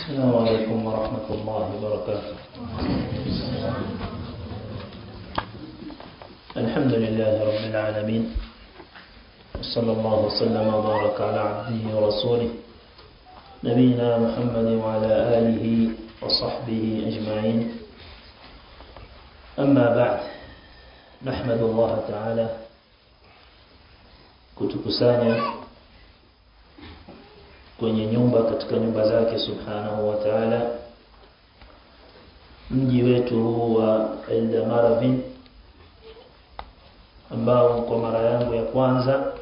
السلام عليكم ورحمة الله وبركاته. الحمد لله رب العالمين، صلى الله وسلم وبارك على عبده ورسوله نبينا محمد وعلى آله وصحبه أجمعين. أما بعد، نحمد الله تعالى kutukusanya kwenye nyumba katika nyumba zake subhanahu wa ta'ala, mji wetu huu wa Eldamaravin, ambao kwa mara yangu ya kwanza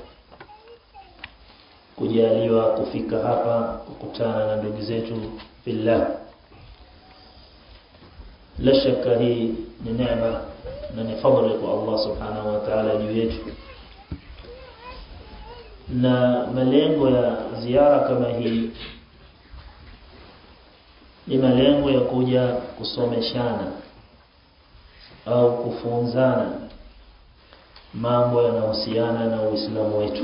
kujaliwa kufika hapa kukutana na ndugu zetu fillah. La shaka hii ni neema na ni fadhila kwa Allah subhanahu wa ta'ala juu yetu. Na malengo ya ziara kama hii ni malengo ya kuja kusomeshana au kufunzana mambo yanayohusiana na Uislamu wetu,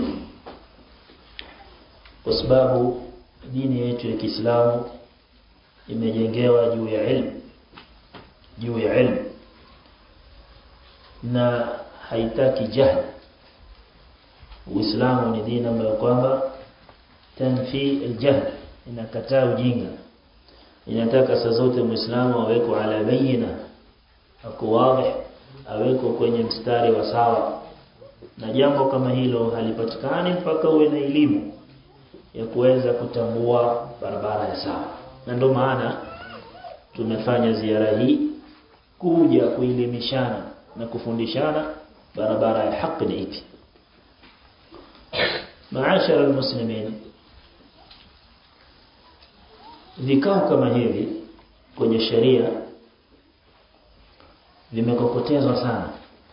kwa sababu dini yetu ya Kiislamu imejengewa juu ya ilmu na haitaki jahil. Uislamu ni dini ambayo kwamba tanfi al-jahl, inakataa ujinga. Inataka saa zote Muislamu aweko ala bayina, ako wazi, aweko kwenye mstari wa sawa. Na jambo kama hilo halipatikani mpaka uwe na elimu ya kuweza kutambua barabara ya sawa. Na ndio maana tumefanya ziara hii kuja kuelimishana na kufundishana barabara ya haki ni ipi. Maashara almuslimin, vikao kama hivi kwenye sharia vimekokotezwa sana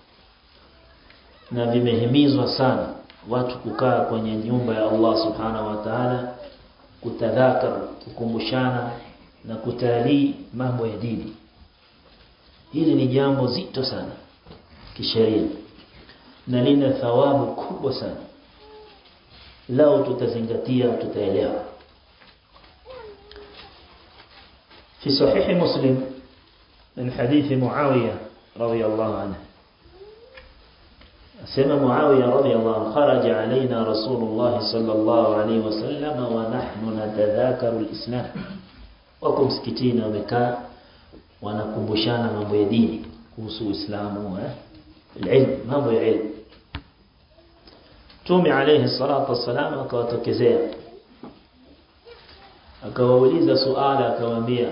na vimehimizwa sana watu kukaa kwenye nyumba ya Allah subhanahu wa ta'ala, kutadhakar, kukumbushana na kutalii mambo ya dini. Hili ni jambo zito sana kisheria na lina thawabu kubwa sana lao tutazingatia, tutaelewa. في صحيح مسلم من حديث معاوية رضي الله عنه، سمع معاوية رضي الله عنه: خرج علينا رسول الله صلى الله عليه وسلم ونحن نتذاكر الإسلام. وكم سكتين ومكان ونكمبشانا mambo ya dini kuhusu Uislamu, العلم، mambo ya ilmu. Mtume alayhi salatu wassalam akawatokezea, akawauliza suala, akawaambia: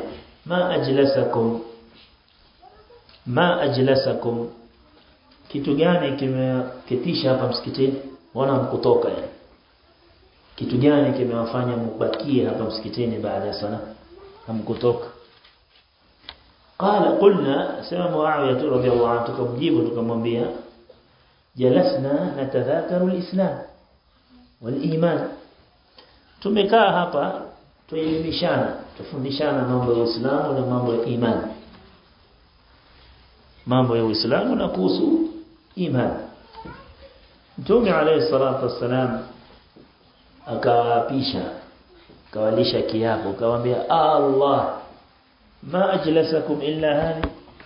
ma ajlasakum, kitu gani kimeketisha hapa msikitini? Wana mkutoka yani, kitu gani kimewafanya mbakie hapa msikitini baada ya sala hamkutoka? Qulna, sema Muawiya radhiyallahu anhu, tukamjibu tukamwambia: jalasna natadhakaru al-islam wal-iman, tumekaa hapa tuelimishana, tufundishana mambo ya Uislamu na mambo ya imani, mambo ya Uislamu na kuhusu imani. Mtume alayhi salatu wassalam akawaapisha, akawalisha kiapo, akawaambia: Allah ma ajlasakum illa hadi,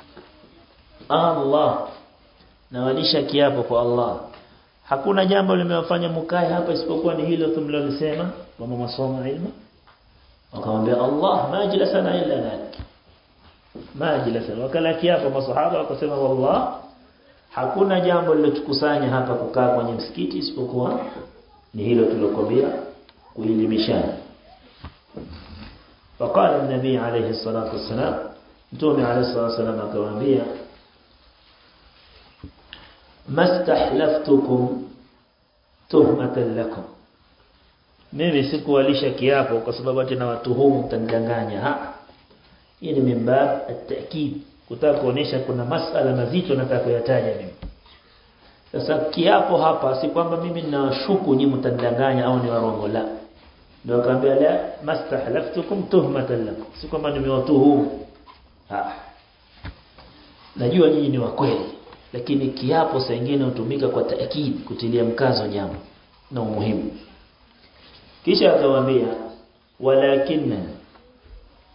Allah nawalisha kiapo kwa Allah, hakuna jambo limewafanya mkae hapa isipokuwa ni hilo tumlolisema kama masomo ilmu. Wakamwambia: Allah ma ajlasana illa dhalik, ma ajlasana. Wakala kiapo masahaba wakasema: wallah, hakuna jambo lilotukusanya hapa kukaa kwenye msikiti isipokuwa ni hilo tulokwambia, kuelimishana. فقال النبي عليه الصلاة والسلام، Mtume عليه الصلاة والسلام akawaambia: mastahlaftukum tuhmatan lakum, mimi sikuwalisha kiapo kwa sababu ati na watuhumu mtandanganya. Hii ni mimbab at-ta'kid, kutaka kuonesha kuna masala mazito nataka kuyataja mimi. Sasa kiapo hapa si kwamba mimi ninawashuku nyinyi mtandanganya au ni warongo, la. Ndio akaambia: la mastahlaftukum tuhmatan lakum, si kwamba nimewatuhumu. Najua nyinyi ni wa kweli, lakini kiapo saa nyingine hutumika kwa taakid, kutilia mkazo jambo na umuhimu. Kisha akawaambia: walakinna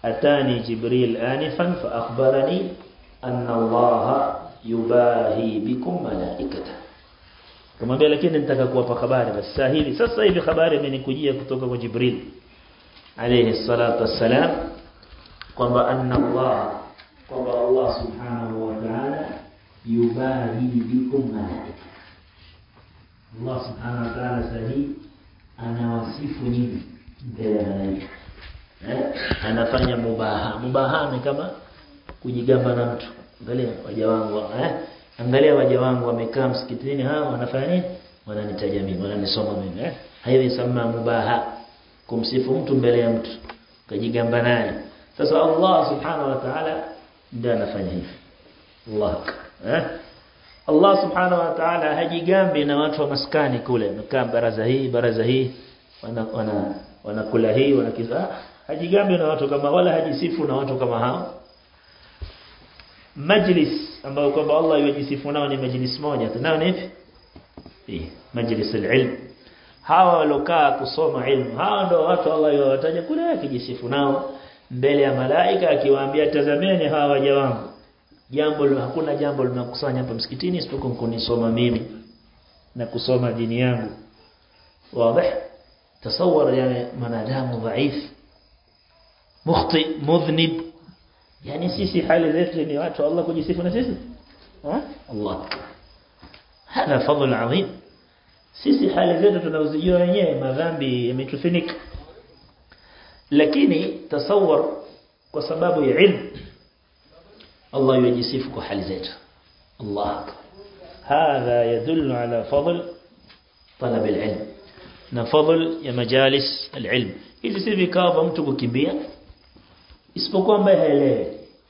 atani Jibril anifan fa akhbarani anna Allah yubahi bikum malaikata. Kumwambia lakini nitaka kuwapa habari basi sasa hivi habari imenikujia kutoka kwa Jibril alayhi salatu wassalam kwamba anna Allah subhanahu wa ta'ala yubahi bikum malaikata. Allah subhanahu wa ta'ala sahi anawasifu nyinyi mbele ya malaika. Anafanya mubaha ni kama kujigamba na mtu. Angalia waja wangu angalia waja wangu wamekaa msikitini hao wanafanya nini? Wananitaja mimi, wananisoma mimi hayo isema mubaha, kumsifu mtu mbele ya mtu kujigamba naye. Sasa Allah subhanahu wa ta'ala ndiye anafanya hivi. Allah subhanahu wa ta'ala hajigambi na watu wa maskani kule mkaa baraza hii wanakula hii wanakiza. Hajigambi na watu kama wala hajisifu na watu kama hao. Majlis ambao kwamba Allah yajisifu nao ni majlis moja tunao ni hivi majlis al-ilm. Hawa walokaa kusoma ilmu hawa ndio watu Allah yawataja kule akijisifu nao mbele ya malaika akiwaambia tazameni hawa waja wangu. Hakuna jambo linakusanya hapa msikitini isipokuwa kunisoma mimi na kusoma dini yangu. Wazi? Tasawwar yani mwanadamu dhaif mukhti mudhnib, yani sisi hali zetu ni watu Allah kujisifu na sisi Allah hada fadhil adhim. Sisi hali zetu tunazijua wenyewe, madhambi yametufinika, lakini tasawwar kwa sababu ya ilmu Allah yajisifu kwa hali zetu. Allah hadha yadullu ala fadl talab al-ilm na fadl ya majalis al-ilm. Hizi si vikao mtu kukimbia isipokuwa ambaye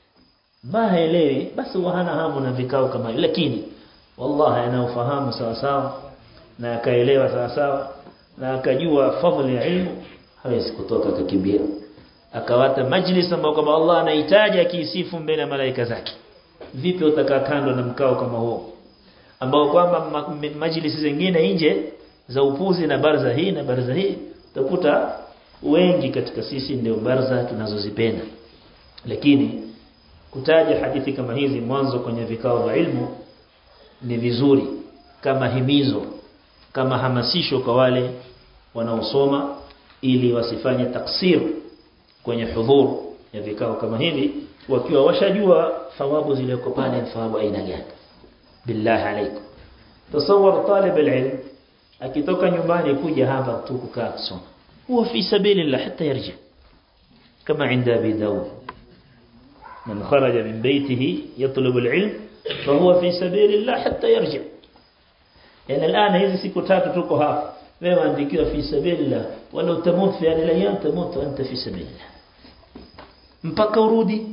haelewi basi hana hamu na vikao kama hivi, lakini wallahi anaofahamu sawa sawa na akaelewa sawa sawa na akajua fadhili ya ilmu hawezi kutoka kukimbia akawata majlis ambao kama Allah anahitaji akisifu mbele ya malaika zake. Vipi utakaa kando na mkao kama huo ambao kwamba majlis zingine nje za upuzi na barza hii utakuta wengi katika sisi ndio barza tunazozipenda, lakini kutaja hadithi kama hizi mwanzo kwenye vikao vya ilmu ni vizuri kama himizo, kama hamasisho kwa wale wanaosoma ili wasifanye taksir kwenye hudhur ya vikao kama hivi wakiwa washajua thawabu zilizoko pale thawabu aina gani. Billahi alaykum tasawwar talib alilm akitoka nyumbani kuja hapa tu kukaa kusoma huwa fi sabilillah hatta yarji kama inda Abi Daud man kharaja min baytihi yatlub alilm fahuwa fi sabilillah hatta yarji. Yani الان hizi siku tatu tuko hapa wewe andikiwa fi sabilillah wala utamut fi al-ayyam tamut anta fi sabilillah mpaka urudi.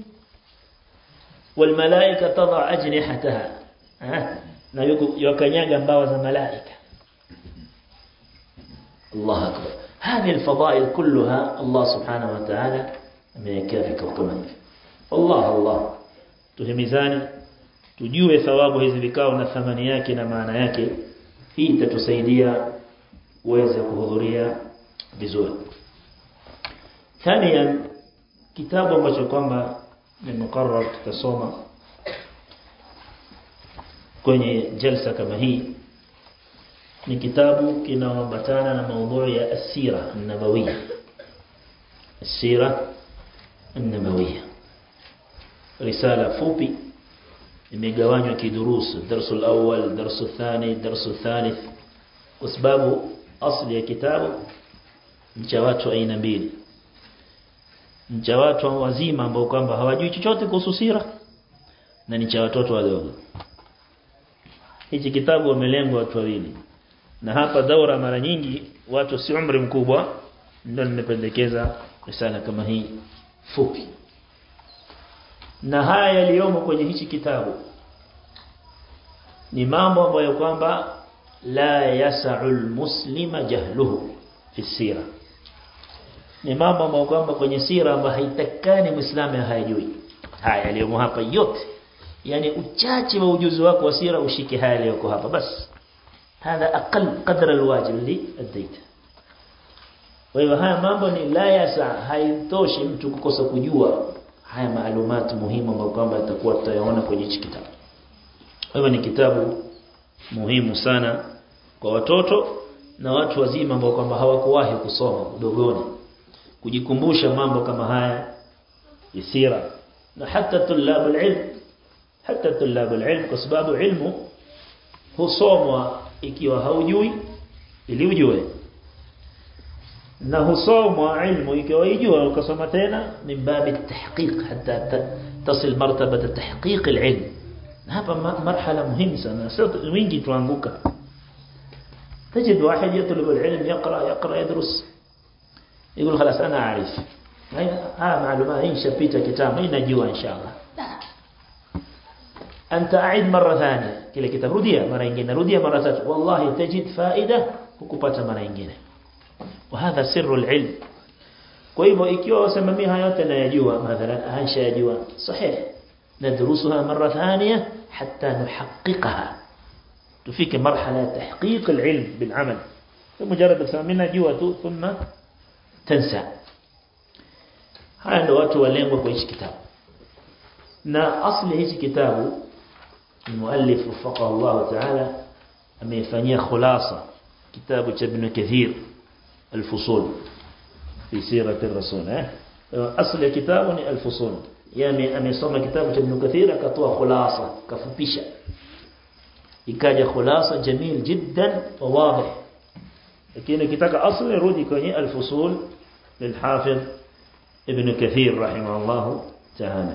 Wal malaika tadha ajnihataha na yukanyaga mbawa za malaika. الله أكبر. هذه الفضائل كلها الله سبحانه وتعالى ameyaweka kama hivi. Allah tuhimizane tujue thawabu hizi vikao na thamani yake na maana yake. Hii itatusaidia uweze kuhudhuria vizuri. Thaniyan, kitabu ambacho kwamba ni mukarrar tutasoma kwenye jalsa kama hii ni kitabu kinaambatana na maudhui ya as-sira an-nabawiyya. As-sira an-nabawiyya risala fupi imegawanywa kidurus, darsu al-awwal, darsu al-thani, darsu al-thalith, kwa sababu asli ya kitabu ni cha watu aina mbili. Ni cha watu wazima ambao kwamba hawajui chochote kuhusu sira na ni cha watoto wadogo. Hichi kitabu wamelengwa watu wawili. Na hapa daura mara nyingi watu si umri mkubwa, ndio nimependekeza risala kama hii fupi. Na haya yaliyomo kwenye hichi kitabu ni mambo ambayo kwamba la yas'ul muslima jahluhu fi sira. Ni mambo ambayo kwamba kwenye sira ambayo haitakani muislamu hayajui. Haya yaliyomo hapa yote, yani uchache wa ujuzi wako wa sira ushike haya yaliyoko hapa basi. هذا أقل قدر الواجب اللي أديته. Kwa hivyo haya mambo ni la yasa, haitoshi mtu kukosa kujua haya maalumati muhimu ambayo kwamba atakuwa tutayaona kwenye hiki kitabu. Kwa hivyo ni kitabu muhimu sana kwa watoto na watu wazima ambao kwamba hawakuwahi kusoma udogoni, kujikumbusha mambo kama haya isira, na hata tulabul ilm kwa sababu ilmu husomwa ikiwa haujui ili ujue, na husomwa ilmu ikiwa unajua ukasoma tena min babi at-tahqiq hatta tasil martabata tahqiq al-ilm. hapa marhala muhimu sana, sio wingi tuanguka. تجد واحد يطلب العلم يقرأ يدرس يقول خلاص أنا أعرف معلومات إن شبيت كتاب إن نجوا إن شاء الله. لا، أنت أعيد مرة ثانية كلا كتاب رديا مرة إنجينا رديا مرة ثالثة والله تجد فائدة وكبات مرة إنجينا. وهذا سر العلم. كويبو إكيو سمميها يوتنا يجوا مثلا أنشا يجوا صحيح ندرسها مرة ثانية حتى نحققها، تفيك مرحلة تحقيق العلم بالعمل. مجرد تسمينا جوة ثم تنسى. هذا watu walengwa kwa hichi kitabu. Na asli hichi kitabu المؤلف وفقه الله تعالى amefanyia khulasa kitabu cha Ibn Kathir الفصول في سيرة الرسول. asli kitabu ni الفصول, yani amesoma kitabu cha Ibn Kathir akatoa khulasa kafupisha, ikaja khulasa jamil jiddan wa wadih. lakini kitaka asli rudi kwenye الفصول للحافظ ابن كثير رحمه الله تعالى.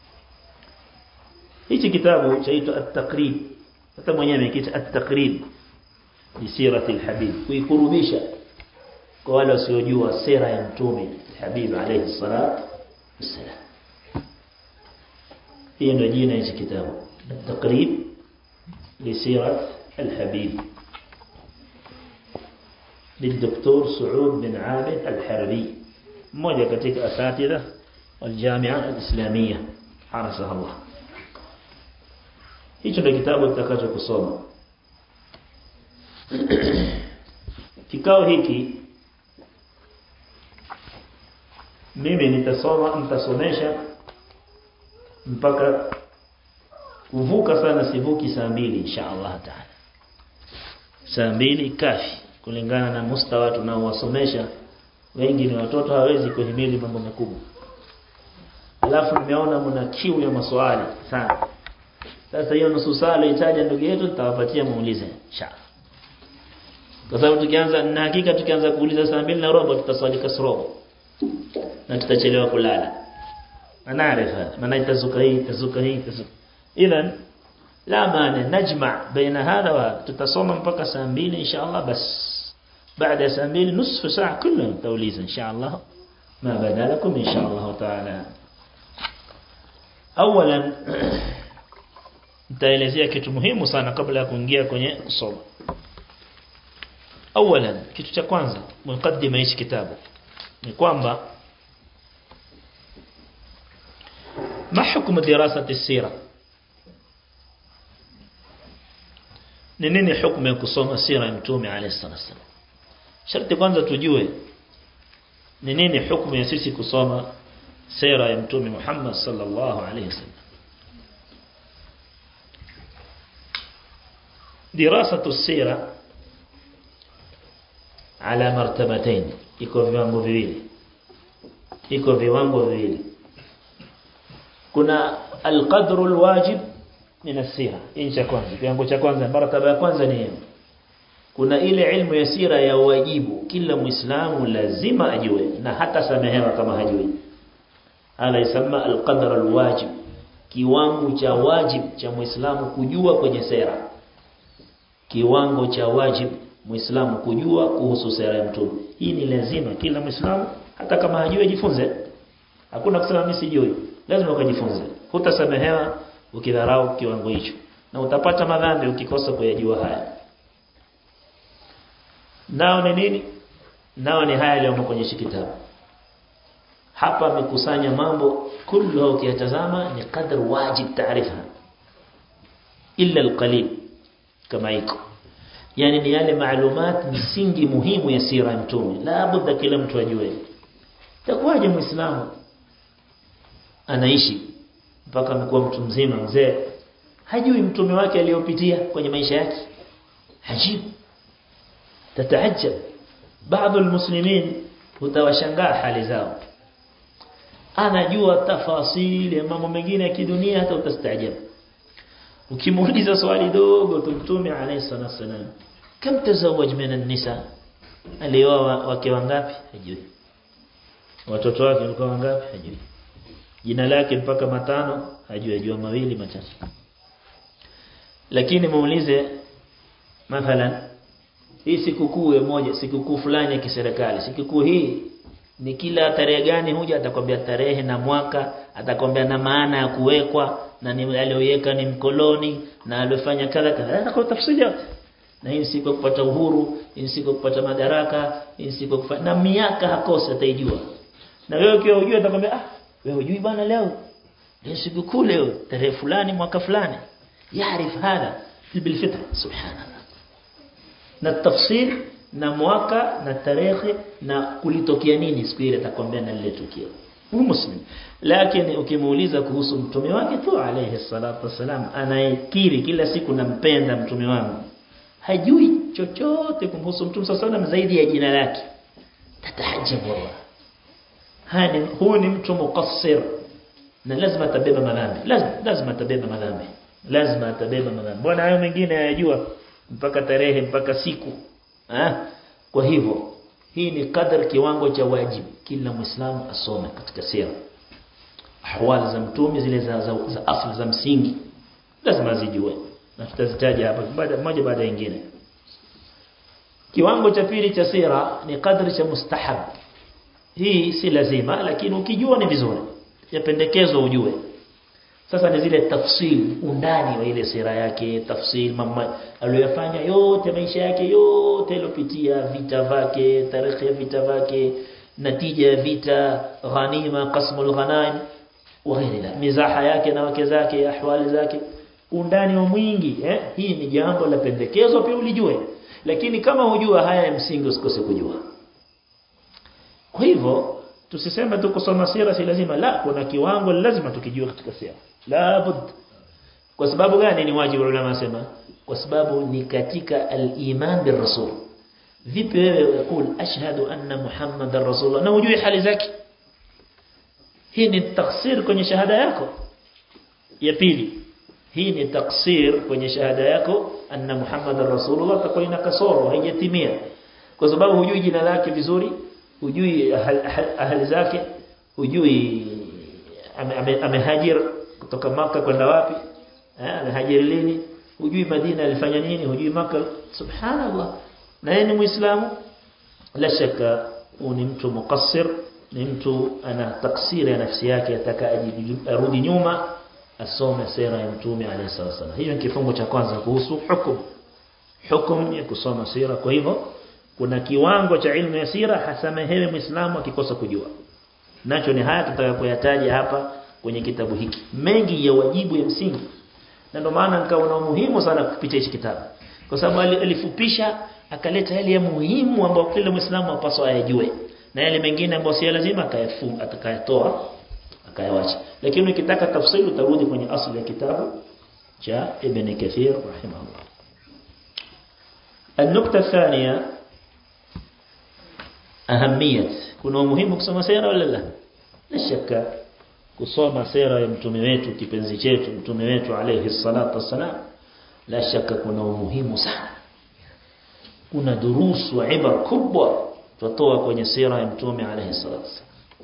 hichi kitabu chaitwa at-taqrib, hata mwenyewe amekiita at-taqrib li sirati al-habib, kuikurubisha kwa wale wasiojua sira ya mtume al-habib alayhi salatu wassalam. hiyo ndio jina hichi kitabu, at-taqrib li sirat al-habib للدكتور سعود بن عابد الحربي, mmoja katika asatidha waljamia alislamia harasaha Allah. hicho ndio kitabu tutakacho kusoma. Kikao hiki mimi nitasomesha mpaka kuvuka sana, sivuki saa 2 inshallah taala. saa 2 kafi kulingana na mustawa tunaowasomesha. Wengi ni watoto hawezi kuhimili mambo makubwa. Alafu nimeona mna kiu ya maswali sana. Sasa hiyo nusu saa itaja ndugu yetu tutawapatia muulize inshallah. Kwa sababu tukianza na hakika tukianza kuuliza saa 2:15 tutaswali kasrobo na tutachelewa kulala. Anaarifa maana itazuka hii. Idhan la maana najma baina hadha wa tutasoma mpaka saa 2 inshallah. bas بعد ساعتين نصف ساعة كلهم توليز إن شاء الله ما بدا لكم إن شاء الله تعالى. أولا nitaelezea kitu muhimu sana kabla ya kuingia kwenye kusoma. أولا kitu cha kwanza mukaddima hichi kitabu ni kwamba ما حكم دراسة السيرة, ni nini hukumu ya kusoma sira ya mtume alayhi salatu. Sharti kwanza tujue ni nini hukumu ya sisi kusoma sira ya mtume Muhammad sallallahu alayhi wasallam. Dirasatu sira ala martabatayn, iko viwango viwili. kuna alqadru alwajib min as-sira, incha kwanza kiwango cha kwanza, martaba ya kwanza ni hiyo. Kuna ile ilmu ya sira ya wajibu, kila muislamu lazima ajue na hata samehewa kama hajui. Hada yasema alqadr alwajib, kiwango cha wajib cha muislamu kujua kwenye sira. Kiwango cha wajib muislamu kujua kuhusu sira ya mtume, hii ni lazima kila muislamu hata kama hajui ajifunze. Hakuna kusema mimi sijui, lazima ukajifunze. Hutasamehewa ukidharau kiwango hicho, na utapata madhambi ukikosa kuyajua haya. Nao ni nini? Nao ni haya leo kwenye kitabu. Hapa amekusanya mambo kullu, ukiyatazama ni qadr wajib taarifa illa alqalil kama iko. yani ni yale maalumat msingi muhimu ya sira ya mtume la budda kila mtu ajue. Itakuwaje muislamu anaishi mpaka amekuwa mtu mzima mzee hajui mtume wake aliyopitia kwenye maisha yake? Hajib. Tataajab. Baadhi ya muslimin utawashangaa hali zao, anajua tafasili ya mambo mengine ya kidunia hata utastaajabu. Ukimuuliza swali dogo tu mtume alayhi salatu wasalam, kam tazawaj min an-nisa, alioa wake wangapi? Hajui. Watoto wake walikuwa wangapi? Hajui. Jina lake mpaka matano hajui, ajua mawili machache. Lakini muulize mathalan hii sikukuu moja, sikukuu fulani ya kiserikali, sikukuu hii ni kila tarehe gani? Huja atakwambia tarehe na mwaka, atakwambia na maana ya kuwekwa, na ni aliyoweka ni mkoloni na aliyofanya kadha kadha, atakuwa tafsiri yote. Na hii siku kupata uhuru, hii siku kupata madaraka, hii siku kufanya, na miaka hakosa ataijua. Na wewe ukiwa hujui atakwambia wewe hujui bwana, leo ni sikukuu, leo tarehe fulani mwaka fulani. Yaarif hada bil fitra. Subhanallah. Na tafsir na mwaka na tarehe na kulitokea nini siku ile atakwambia na lile tukio. Huyu muslim. Lakini ukimuuliza kuhusu mtume wake tu alayhi salatu wasalam, anayekiri kila siku nampenda mtume wangu, hajui chochote kumhusu mtume sallallahu alayhi wasallam zaidi ya jina lake. Tatahajjab wallah. Huyu ni mtu muqassir na lazima atabeba madhambi. Lazima atabeba madhambi. Lazima atabeba madhambi. Bwana hayo mengine hayajua mpaka tarehe mpaka siku. Kwa hivyo hii ni kadri kiwango cha wajibu kila muislamu asome katika sira. Ahwali za mtume zile za asili za msingi lazima zijue, na tutazitaja hapa moja baada ya nyingine. Kiwango cha pili cha sira ni kadri cha mustahab. Hii si lazima, lakini ukijua ni vizuri, yapendekezwa ujue. Sasa ni zile tafsiri, undani wa ile sira yake, tafsiri mambo aliyofanya yote, maisha yake yote aliyopitia, vita vyake, tarehe ya vita vyake, natija ya vita, ghanima, qasmul ghanaim wa ghairila, mizaha yake na wake zake, ahwali zake, undani wa mwingi. Hii ni jambo la pendekezo pia ulijue, lakini kama hujua haya ya msingi usikose kujua. Kwa hivyo tusiseme tu kusoma sira si lazima, la, kuna kiwango lazima tukijua katika sira. La bud. Kwa sababu gani ni wajibu? Ulama wasema kwa sababu ni katika al-iman bir rasul. Vipi wewe ukul ashhadu anna muhammadar rasulullah na ujue hali zake? Hii ni taksir kwenye shahada yako. Ya pili, hii ni taksir kwenye shahada yako anna muhammadar rasulullah, takuwa ina kasoro, haijatimia. Kwa sababu hujui jina lake vizuri, hujui ahali zake, hujui amehajir kutoka Makkah kwenda wapi, amehajiri lini, hujui Madina alifanya nini, hujui Makkah. Subhanallah. Na yeye ni Muislamu, la shaka ni mtu muqassir, ni mtu ana taksiri ya nafsi yake, ataka arudi nyuma asome sira ya mtume alayhi salatu. Hiyo ni kifungu cha kwanza kuhusu hukumu ya kusoma sira. Kwa hivyo kuna kiwango cha ilmu ya sira hasamehewe Muislamu akikosa kujua. Nacho ni haya tutakayoyataja hapa kwenye kitabu hiki. Mengi ya wajibu ya msingi. Na ndio maana nikaona umuhimu sana kupitia hichi kitabu. Kwa sababu alifupisha akaleta yale ya muhimu ambayo kila Muislamu apaswa ayajue. Na yale mengine ambayo si lazima atakayatoa, akayawacha. Lakini ukitaka tafsiri utarudi kwenye asili ya kitabu cha Ibn Kathir rahimahullah. النقطة الثانية أهمية. kuna umuhimu kusoma sira wala la? La shaka kusoma sira ya mtume wetu, kipenzi chetu mtume wetu alayhi salatu wasalam, la shaka kuna umuhimu sana. Kuna durusu wa ibar kubwa tutoa kwenye sira ya mtume alayhi salatu wasalam.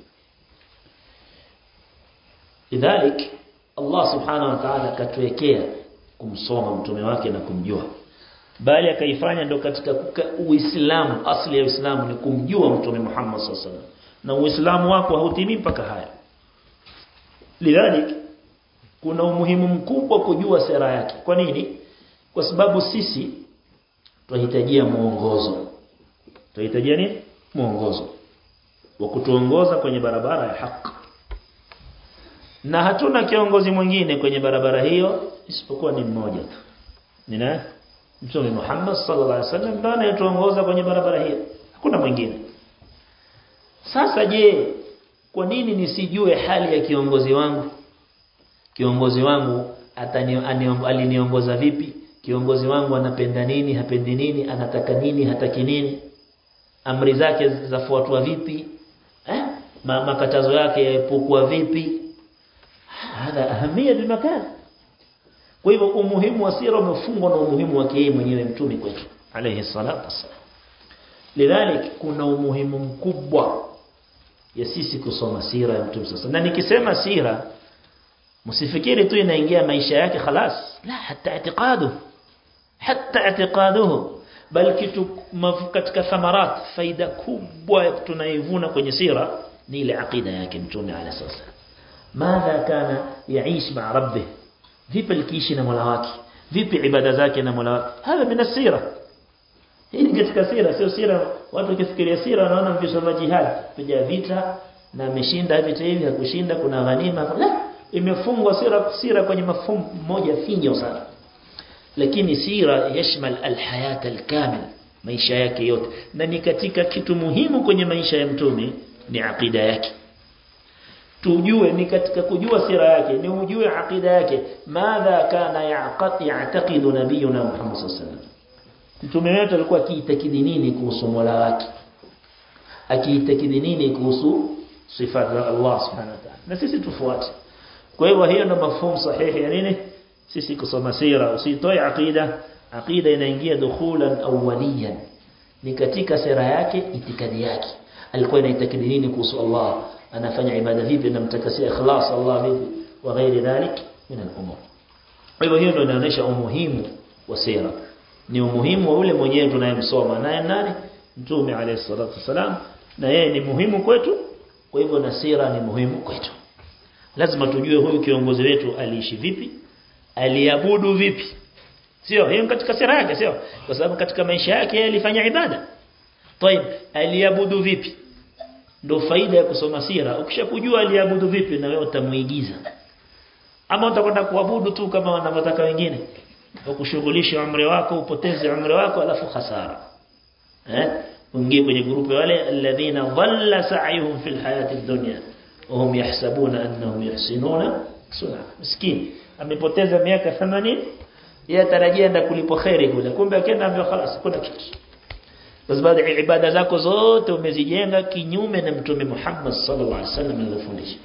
Lidhalik Allah subhanahu wa ta'ala katuwekea kumsoma mtume wake na kumjua, bali akaifanya ndo katika Uislamu. Asili ya Uislamu ni kumjua mtume Muhammad sallallahu alaihi wasallam, na Uislamu wako hautimii mpaka haya. Lidhalik kuna umuhimu mkubwa kujua sira yake. Kwa nini? Kwa sababu sisi tunahitajia muongozo. Tunahitajia nini? Muongozo wa kutuongoza kwenye barabara ya haki. Na hatuna kiongozi mwingine kwenye barabara hiyo isipokuwa ni mmoja tu. Ni nani? Mtume Muhammad sallallahu alaihi wasallam ndiye anayetuongoza kwenye barabara hii, hakuna mwingine. Sasa je, kwa nini nisijue hali ya kiongozi wangu? Kiongozi wangu aliniongoza vipi? Kiongozi wangu anapenda nini, hapendi nini, anataka nini, hataki nini? Amri zake zafuatwa vipi? Makatazo yake yaepukwa vipi? Hada ahamia bimakan. Kwa hivyo umuhimu wa sira umefungwa na umuhimu wake yeye mwenyewe mtume kwetu alayhi salatu wassalam. Lidhalik kuna umuhimu mkubwa ya sisi kusoma sira ya mtume sasa. Na nikisema sira msifikiri tu inaingia maisha yake خلاص, la, hatta i'tiqaduhu bal kitu katika thamarat, faida kubwa tunaivuna kwenye sira ni ile aqida yake mtume alayhi salatu. Madha kana yaishi ma rabbih, vipi alikiishi na Mola wake, vipi ibada zake na Mola wake. Hada min as-sira. Hii ni katika sira, sio sira watu wakifikiria sira wanaona mkisoma jihad kuja vita na ameshinda vita hivi, hakushinda kuna ghanima. La, imefungwa sira kwenye mafhumu moja finyo sana. Lakini sira yashmal alhayat alkamil, maisha yake yote. Na ni katika kitu muhimu kwenye maisha ya mtume ni aqida yake. Tujue ni katika kujua sira yake ni ujue aqida yake. Madha kana ya'taqidu nabiyuna Muhammad sallallahu alaihi wasallam. Mtume wetu alikuwa akiitakidi nini kuhusu Mola wake? Akiitakidi nini kuhusu sifa za Allah subhanahu wa ta'ala? Na sisi tufuate. Kwa hivyo hiyo ndio mafhumu sahihi ya nini? Sisi kusoma sira, usitoe aqida. Aqida inaingia dukhulan awwaliyan. Ni katika sira yake, itikadi yake. Alikuwa anaitakidi nini kuhusu Allah? Anafanya ibada vipi, anamtakasia ikhlas Allah vipi wa ghairi dhalik min al-umur. Kwa hivyo hiyo ndio inaonyesha umuhimu wa sira. Ni umuhimu wa ule mwenyewe tunayemsoma naye nani? Mtume alayhi salatu wasalam, na yeye ni muhimu kwetu. Kwa hivyo na sira ni muhimu kwetu. Lazima tujue huyu kiongozi wetu aliishi vipi, aliabudu vipi. Sio hiyo katika sira yake, sio kwa sababu katika maisha yake yeye alifanya ibada. Tayeb, aliabudu vipi? Ndio faida ya kusoma sira. Ukishakujua aliabudu vipi na wewe utamuigiza. Ama utakwenda kuabudu tu kama wanavyotaka wengine, ukushughulisha umri wako, upoteze umri wako alafu hasara. Ungie kwenye grupu wale alladhina dhalla sa'yuhum fil hayati dunya wa hum yahsabuna annahum yuhsinuna sun'a. Miskin amepoteza miaka 80, yeye tarajia ndio kulipo khairi kule, kumbe akaenda ambia خلاص kuna kitu. Kwa sababu ibada zako zote umezijenga kinyume na Mtume Muhammad sallallahu alaihi wasallam alivyofundisha.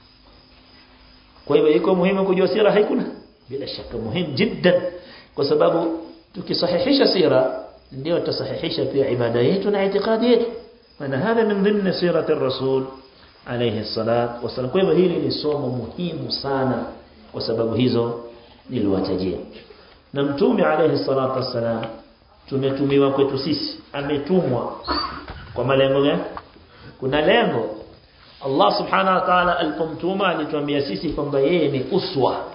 Kwa hivyo iko muhimu kujua sira, haikuna bila shaka muhimu jiddan, kwa sababu tukisahihisha sira ndio tutasahihisha pia ibada yetu na itikadi yetu. Na hada min dhimni sirati ar-rasul alayhi salatu wasallam. Kwa hivyo hili ni somo muhimu sana, kwa sababu hizo niliwatajia. Na Mtume alayhi salatu wasallam tumetumiwa kwetu sisi, ametumwa kwa malengo gani? Kuna lengo. Allah subhanahu wa ta'ala alipomtuma alituambia sisi kwamba yeye ni uswa.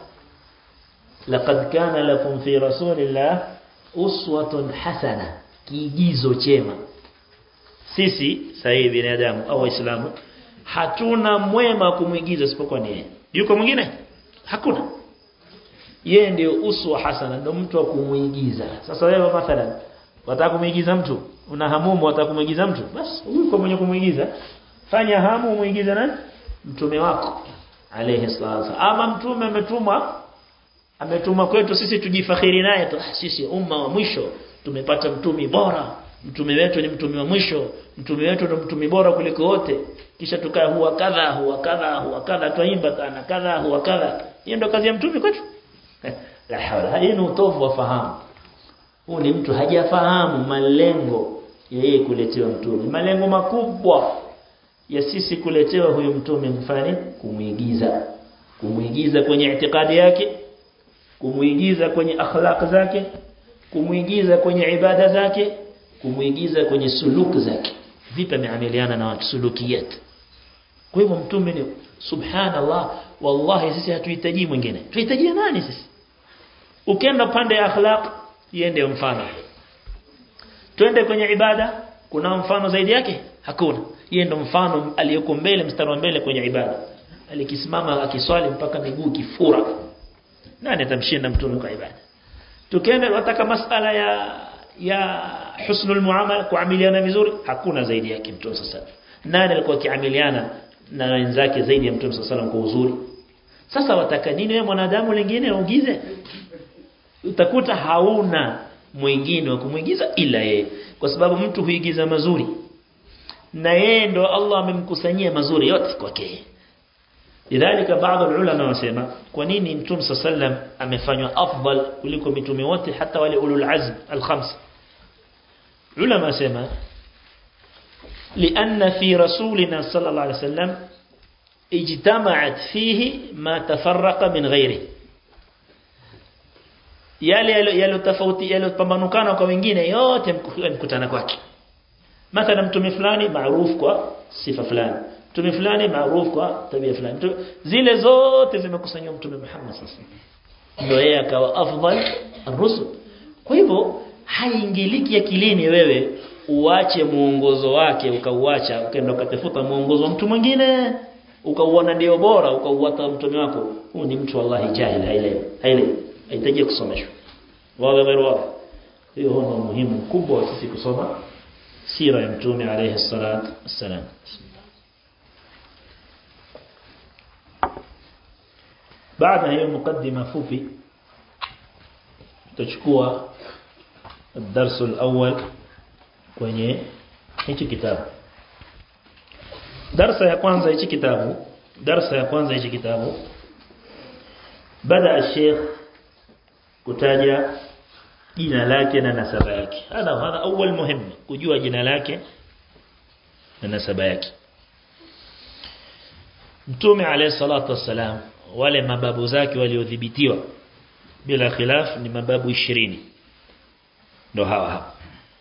Laqad kana lakum fi rasulillah uswatun hasana, kiigizo chema. Sisi sasa binadamu au waislamu hatuna mwema kumuigiza isipokuwa ni yeye. Yuko mwingine? Hakuna. Yeye ndio uswa hasana, ndio mtu wa kumuigiza. Sasa wewe mathalan wataka kumuigiza mtu, una hamumu wataka kumuigiza mtu, basi yuko mwenye kumuigiza. Fanya hamu muigiza nani? Mtume wako alayhi salatu. Ama mtume ametumwa kwetu sisi tujifakhiri naye tu, sisi umma wa mwisho tumepata mtume bora, mtume wetu ni mtume wa mwisho, mtume wetu ndio mtume bora kuliko wote. Kisha tukaa huwa kadha tuimba kana kadha huwa kadha. Hiyo ndio kazi ya mtume kwetu. La hawla, hii ni utovu wa fahamu. Huyu ni mtu hajafahamu malengo ya yeye kuletewa mtume. Malengo makubwa ya sisi kuletewa huyu mtume mfano kumuigiza kwenye itikadi yake, kumuigiza kwenye akhlaq zake, kumuigiza kwenye ibada zake, kumuigiza kwenye suluku zake, vipi ameamiliana na watu, sulukiyat. Kwa hivyo mtume ni subhanallah, wallahi sisi hatuhitaji mwingine. Tunahitaji nani sisi? Ukienda pande ya akhlaq, yeye ndio mfano. Twende kwenye ibada, kuna mfano zaidi yake? Hakuna. Yeye ndo mfano aliyoko mbele, mstari wa mbele kwenye ibada. Alikisimama akiswali mpaka miguu kifura. Nani atamshinda mtume kwa ibada? Tukienda wataka masala ya husnul muamala kuamiliana vizuri hakuna zaidi yake Mtume sasa. Nani alikuwa akiamiliana na wenzake zaidi ya Mtume sasa kwa uzuri? Sasa wataka nini wewe mwanadamu mwingine uigize? Utakuta hauna mwingine wa kumuigiza ila yeye, kwa sababu mtu huigiza mazuri na yeye ndo Allah amemkusanyia mazuri yote kwake. Lidhalika baadhi ya ulama wasema kwa nini Mtume sallam amefanywa afdal kuliko mitume wote hata wale ulul azm al-khams. Ulama wasema لأن في رسولنا صلى الله عليه وسلم اجتمعت فيه ما تفرق من غيره. yale tofauti yale pambanukana kwa wengine yote mkutana kwake. Mathalan mtume fulani maarufu kwa sifa fulani, mtume fulani maarufu kwa tabia fulani, zile zote zimekusanywa mtume Muhammad sallallahu alaihi wasallam, ndio yeye akawa afdal ar-rusul. Kwa hivyo haingiliki akilini wewe uache muongozo wake ukauacha ukaenda ukatafuta muongozo wa mtu mwingine ukauona ndio bora ukauata mtume wako. Huyu ni mtu wallahi jahil, haile haitaji kusomeshwa wala wewe. Hiyo ndio muhimu mkubwa sisi kusoma sira ya mtume alayhi salatu wassalam. Baada ya mukaddima fupi tutachukua الدرس الأول kwenye hichi kitabu. Darasa ya kwanza hichi kitabu bada Sheikh kutaja jina lake na nasaba yake. Hada awal muhimu kujua jina lake na nasaba yake. Mtume alayhi salatu wassalam wale mababu zake waliodhibitiwa bila khilaf ni mababu 20. Ndio hawa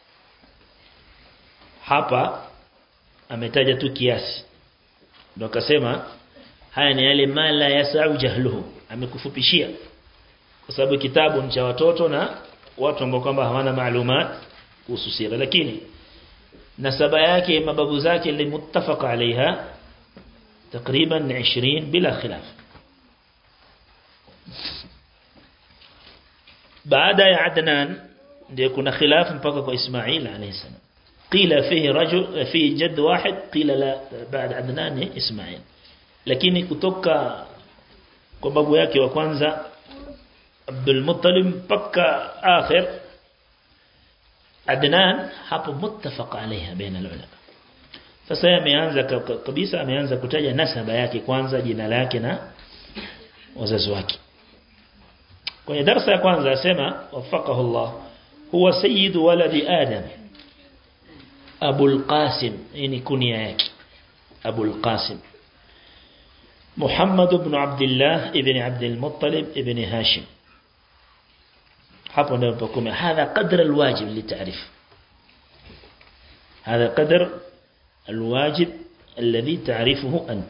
hapa ametaja tu kiasi, ndio akasema haya ni yale mala yasau jahluhu. Amekufupishia kwa sababu kitabu ni cha watoto na watu ambao kwamba hawana maalumat kuhusu sira, lakini nasaba yake mababu zake ni muttafaq alaiha takriban 20 bila khilaf. Baada ya Adnan ndio kuna khilaf mpaka kwa Ismail alayhi salam. قيل فيه رجل فيه جد واحد قيل لا بعد عدنان إسماعيل. lakini kutoka kwa babu yake wa kwanza Abdul Muttalib mpaka akhir Adnan hapo muttafaq عليها baina ulama. Sasa ameanza kabisa ameanza kutaja nasaba yake kwanza, jina lake na wazazi wake. Kwenye darasa ya kwanza asema wafaqahu Allah huwa sayyidu waladi Adam Abu al-Qasim, ini kunia yake Abu al-Qasim Muhammad ibn Abdullah ibn Abd al-Muttalib ibn Hashim. hapo ndio pokome hadha qadr al-wajib litarif, hadha qadr al-wajib alladhi ta'rifuhu ant.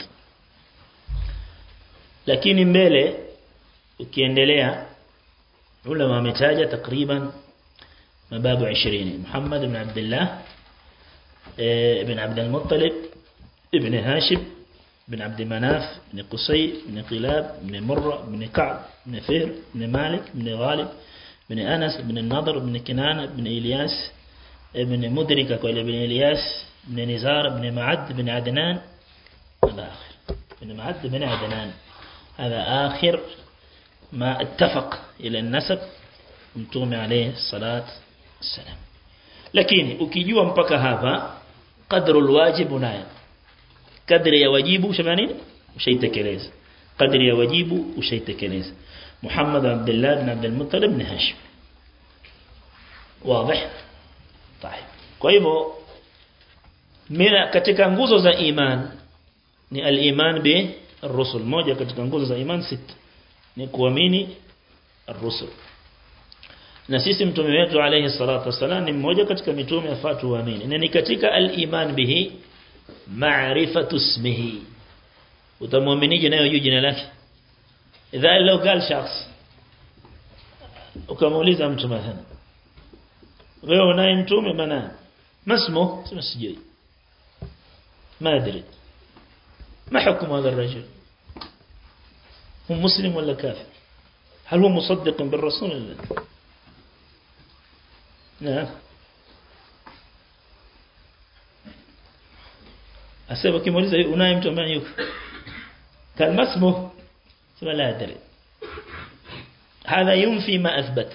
Lakini mbele ukiendelea ulama wametaja takriban mababu 20. Muhammad ibn Abdullah ابن عبد المطلب ابن هاشم ابن عبد مناف ابن قصي ابن قلاب ابن مرة ابن كعب ابن فهر ابن مالك ابن غالب ابن أنس ابن النضر ابن كنانة ابن إلياس ابن مدركة قال ابن إلياس ابن نزار ابن معد ابن عدنان. هذا آخر ابن معد ابن عدنان، هذا آخر ما اتفق إلى النسب متوم عليه الصلاة والسلام. Lakini ukijua mpaka hapa qadrul wajib unayo, kadri ya wajibu ushamani nini ushaitekeleza, kadri ya wajibu ushaitekeleza. Muhammad Abdullah ibn Abdul Muttalib ibn Hashim, wazi. Tayeb, kwa hivyo mina katika nguzo za iman ni al-iman bi ar-rusul. Moja katika nguzo za iman 6 ni kuamini ar-rusul. Na sisi mtume wetu alayhi salatu wasalam ni mmoja katika mitume afatu waamini. Na ni katika al-iman bihi ma'rifatu ismihi. Utamwaminije nayo juu jina lake? Idha law qal shakhs ukamuuliza mtu mathalan wewe unaye mtume maana masmo sema sijui ما أدري ما حكم هذا الرجل، هو مسلم ولا كافر؟ هل هو مصدق بالرسول ولا لا؟ نعم asema kimuuliza unaye mtu ambaye yuko kalma ismu sema la adri هذا ينفي ما أثبت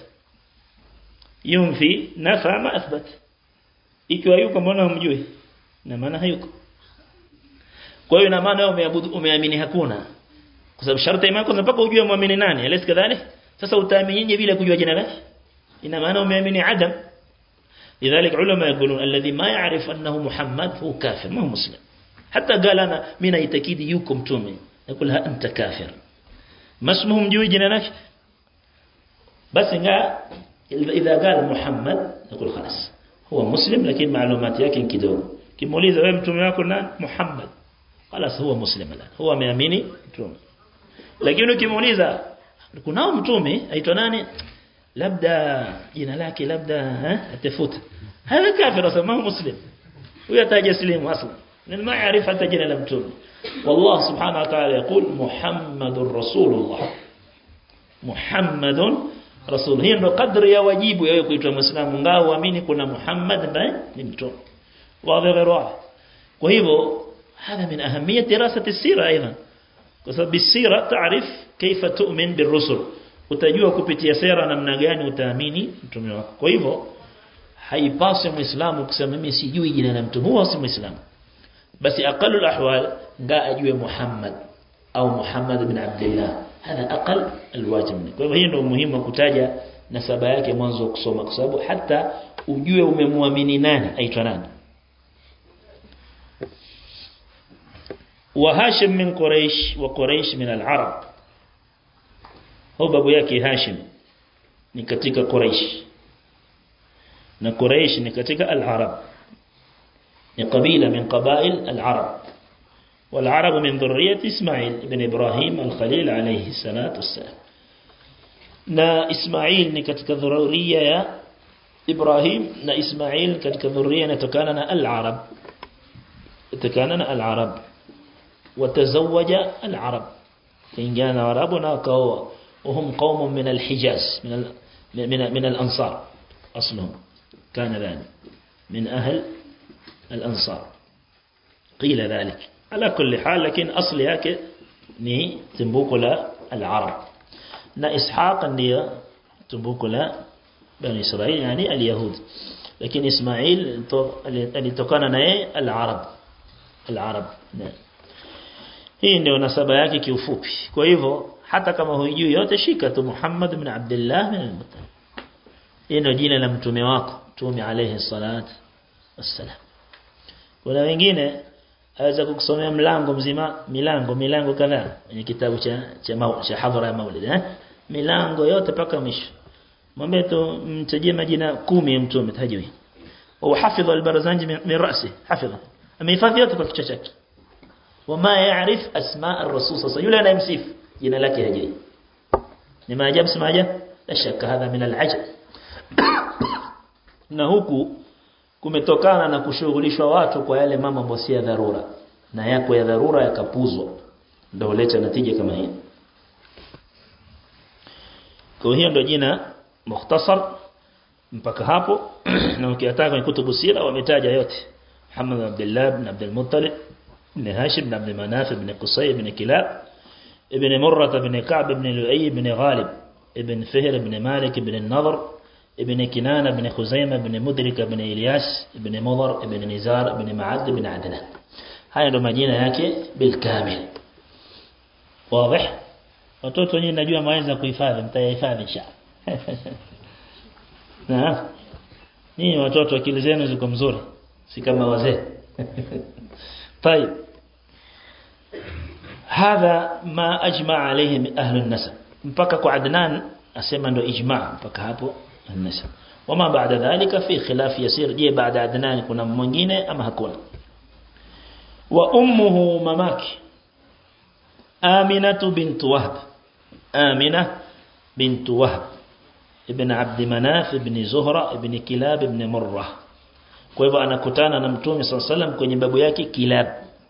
ينفي نفى ما أثبت ikiwa yuko mbona humjui na maana hayuko kwa hiyo ina maana umeamini hakuna kwa sababu sharti imani kwanza mpaka ujue muamini nani alisi kadhalik sasa utaaminije bila kujua jina lake ina maana umeamini adam lidhalik ulama yaqulun alladhi ma ya'rif annahu muhammad huwa kafir ma huwa muslim hatta qala ana mina itakidi yuko mtume يقول ها أنت كافر ما اسمهم جوي جنانك بس إذا قال محمد يقول خلاص هو مسلم لكن معلومات يكن كدو كمولي ذا ويمتم يقولنا محمد خلاص هو مسلم الآن هو مياميني متومي لكنه كمولي ذا كنا متومي أيتوناني لابدا جنالاك لابدا التفوت هذا كافر أصلا ما هو مسلم ويتاج يسلم أصلا لأن ما يعرف حتى جنال متومي والله سبحانه وتعالى يقول محمد رسول الله محمد رسول هي ndo kadri ya wajibu yeye kuitwa muislamu ngao uamini kuna Muhammad ambaye ni mtume wazi غيره kwa hivyo هذا من أهمية دراسة السيرة أيضا kwa sababu السيرة تعرف كيف تؤمن بالرسل utajua kupitia sera namna gani utaamini mtume wako kwa hivyo haipaswi muislamu kusema mimi sijui jina la mtume huyo si muislamu basi aqallu alahwal nga ajue Muhammad au Muhammad ibn Abdullah hada aqal alwajib kwa hivyo hii ndio muhimu kutaja nasaba yake mwanzo kusoma kwa sababu hata ujue umemwamini nani aitwa nani wa Hashim min Quraysh wa Quraysh min al-Arab huwa babu yake Hashim ni katika Quraysh na Quraysh ni katika al-Arab ni kabila min qabail al-Arab والعرب من ذرية إسماعيل بن إبراهيم الخليل عليه الصلاة والسلام نا إسماعيل نكتك ذرية يا إبراهيم نا إسماعيل كتك ذرية نتكاننا العرب العرب وتزوج العرب إن كان عربنا كوا وهم قوم من الحجاز من الأنصار أصلهم كان ذلك من أهل الأنصار قيل ذلك على كل حال لكن أصل yake ni tumbuko la al-Arab na Ishaq ndiye tumbuko la Bani Israil yani al-Yahud lakini Ismail alitokana naye al-Arab hii ndio nasaba yake kiufupi kwa hivyo hata kama hujui yote shika tu Muhammad ibn Abdullah bin al-Muttalib hii ndio jina la mtume wako mtume alayhi salatu wassalam kuna wengine aweza kukusomea mlango mzima milango kadhaa kwenye kitabu cha hadhara ya maulid milango yote paka mwisho mwambie tu mtajie majina 10 ya mtume tajui au hafidha al-Barzanji min ra'si hafidha amehifadhi yote kwa kichwa chake wama yaarif asma ar-rasul sasa yule anayemsifu jina lake hajui ni maajabu si maajabu la shaka hadha min al-ajab na huku kumetokana na kushughulishwa watu kwa yale mambo ambayo si ya dharura na yako ya dharura yakapuzwa ndio huleta natija kama hii kwa hiyo ndio jina mukhtasar mpaka hapo na ukitaka kwenye kutubu sira wametaja yote Muhammad ibn Abdullah ibn Abdul Muttalib ibn Hashim ibn Abd Manaf ibn Qusay ibn Kilab ibn Murrah ibn Ka'b ibn Lu'ay ibn Ghalib ibn Fihr ibn Malik ibn An-Nadhr ابن كنانة ابن خزيمة ابن مدرك ابن إلياس ابن مضر ابن نزار ابن معد ابن عدنان هاي ndo majina yake bilkamil واضح watoto wenyewe najua maweza kuhifadhi mtayahifadhi insha na ni watoto akili zenu ziko mzuri si kama wazee طيب هذا ما اجمع عليه اهل النسب mpaka kwa Adnan asema ndo ijma mpaka hapo النسب وما بعد ذلك في خلاف يسير جي بعد عدنان كنا mwingine ama hakuna وامه مماك آمنة بنت وهب ابن عبد مناف ابن زهرة ابن كلاب ابن مرة kwa hivyo anakutana na mtume صلى الله عليه وسلم kwenye babu yake Kilab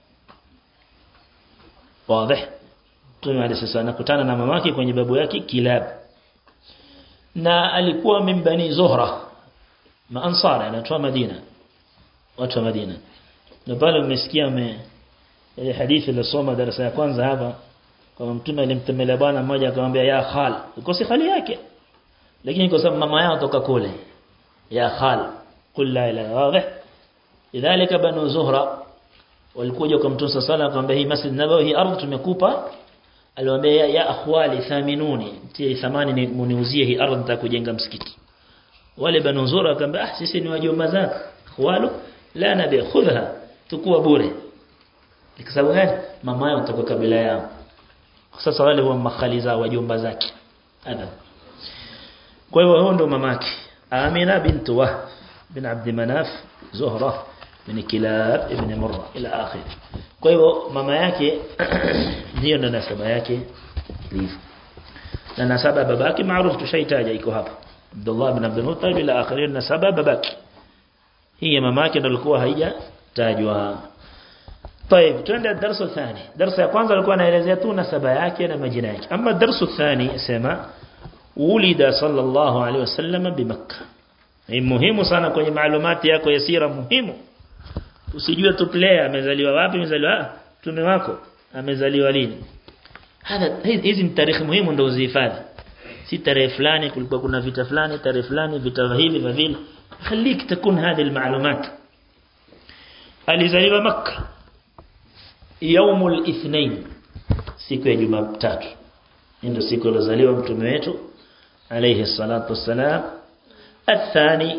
wazi mtume alisema anakutana na mamake kwenye babu yake Kilab na alikuwa min bani Zuhra maansar anatoa Madina watu wa Madina na pale umesikia ile hadithi iliyosoma darasa ya kwanza hapa kama mtume alimtembelea bwana mmoja akamwambia ya khal uko si khali yake lakini kwa sababu mama yao toka kule ya khal qul la ilaha wazi lidhalika banu zuhra walikuja kwa mtume sallallahu akamwambia hii masjid nabawi hii ardhi tumekupa aliwaambia ya akhwali thaminuni tie thamani ni muniuzie hii ardhi nitakujenga msikiti wale banu zuhra akamwambia sisi ni wajomba zako akhwalu la nabi khudha tukua bure kwa sababu gani mama yao kutoka kabila yao sasa wale huwa makhaliza wajomba zake hada kwa hiyo huyo ndo mamake Amina bint Wahb bin Abd Manaf Zuhra bin Kilab ibn Murra ila akhir kwa hiyo mama yake ndio ndo nasaba yake hivyo na nasaba babake maarufu tushaitaja iko hapa Abdullah ibn Abdul Muttalib ila akhir nasaba babake hii mamake ndo alikuwa haijatajwa طيب tuende darasa thani darasa ya kwanza alikuwa anaelezea tu nasaba yake na majina yake ama darasa thani sema ulida sallallahu alaihi wasallam bi Makkah ni muhimu sana kwenye maalumati yako ya sira muhimu usijue tu player amezaliwa wapi amezaliwa tume wako amezaliwa lini hizi ni tarehe muhimu ndio uzihifadhi si tarehe fulani kulikuwa kuna vita fulani tarehe fulani vita hivi na vile خليك تكون هذه المعلومات alizaliwa Makkah يوم الاثنين siku ya Jumatatu ndio siku alozaliwa mtume wetu alayhi salatu wassalam الثاني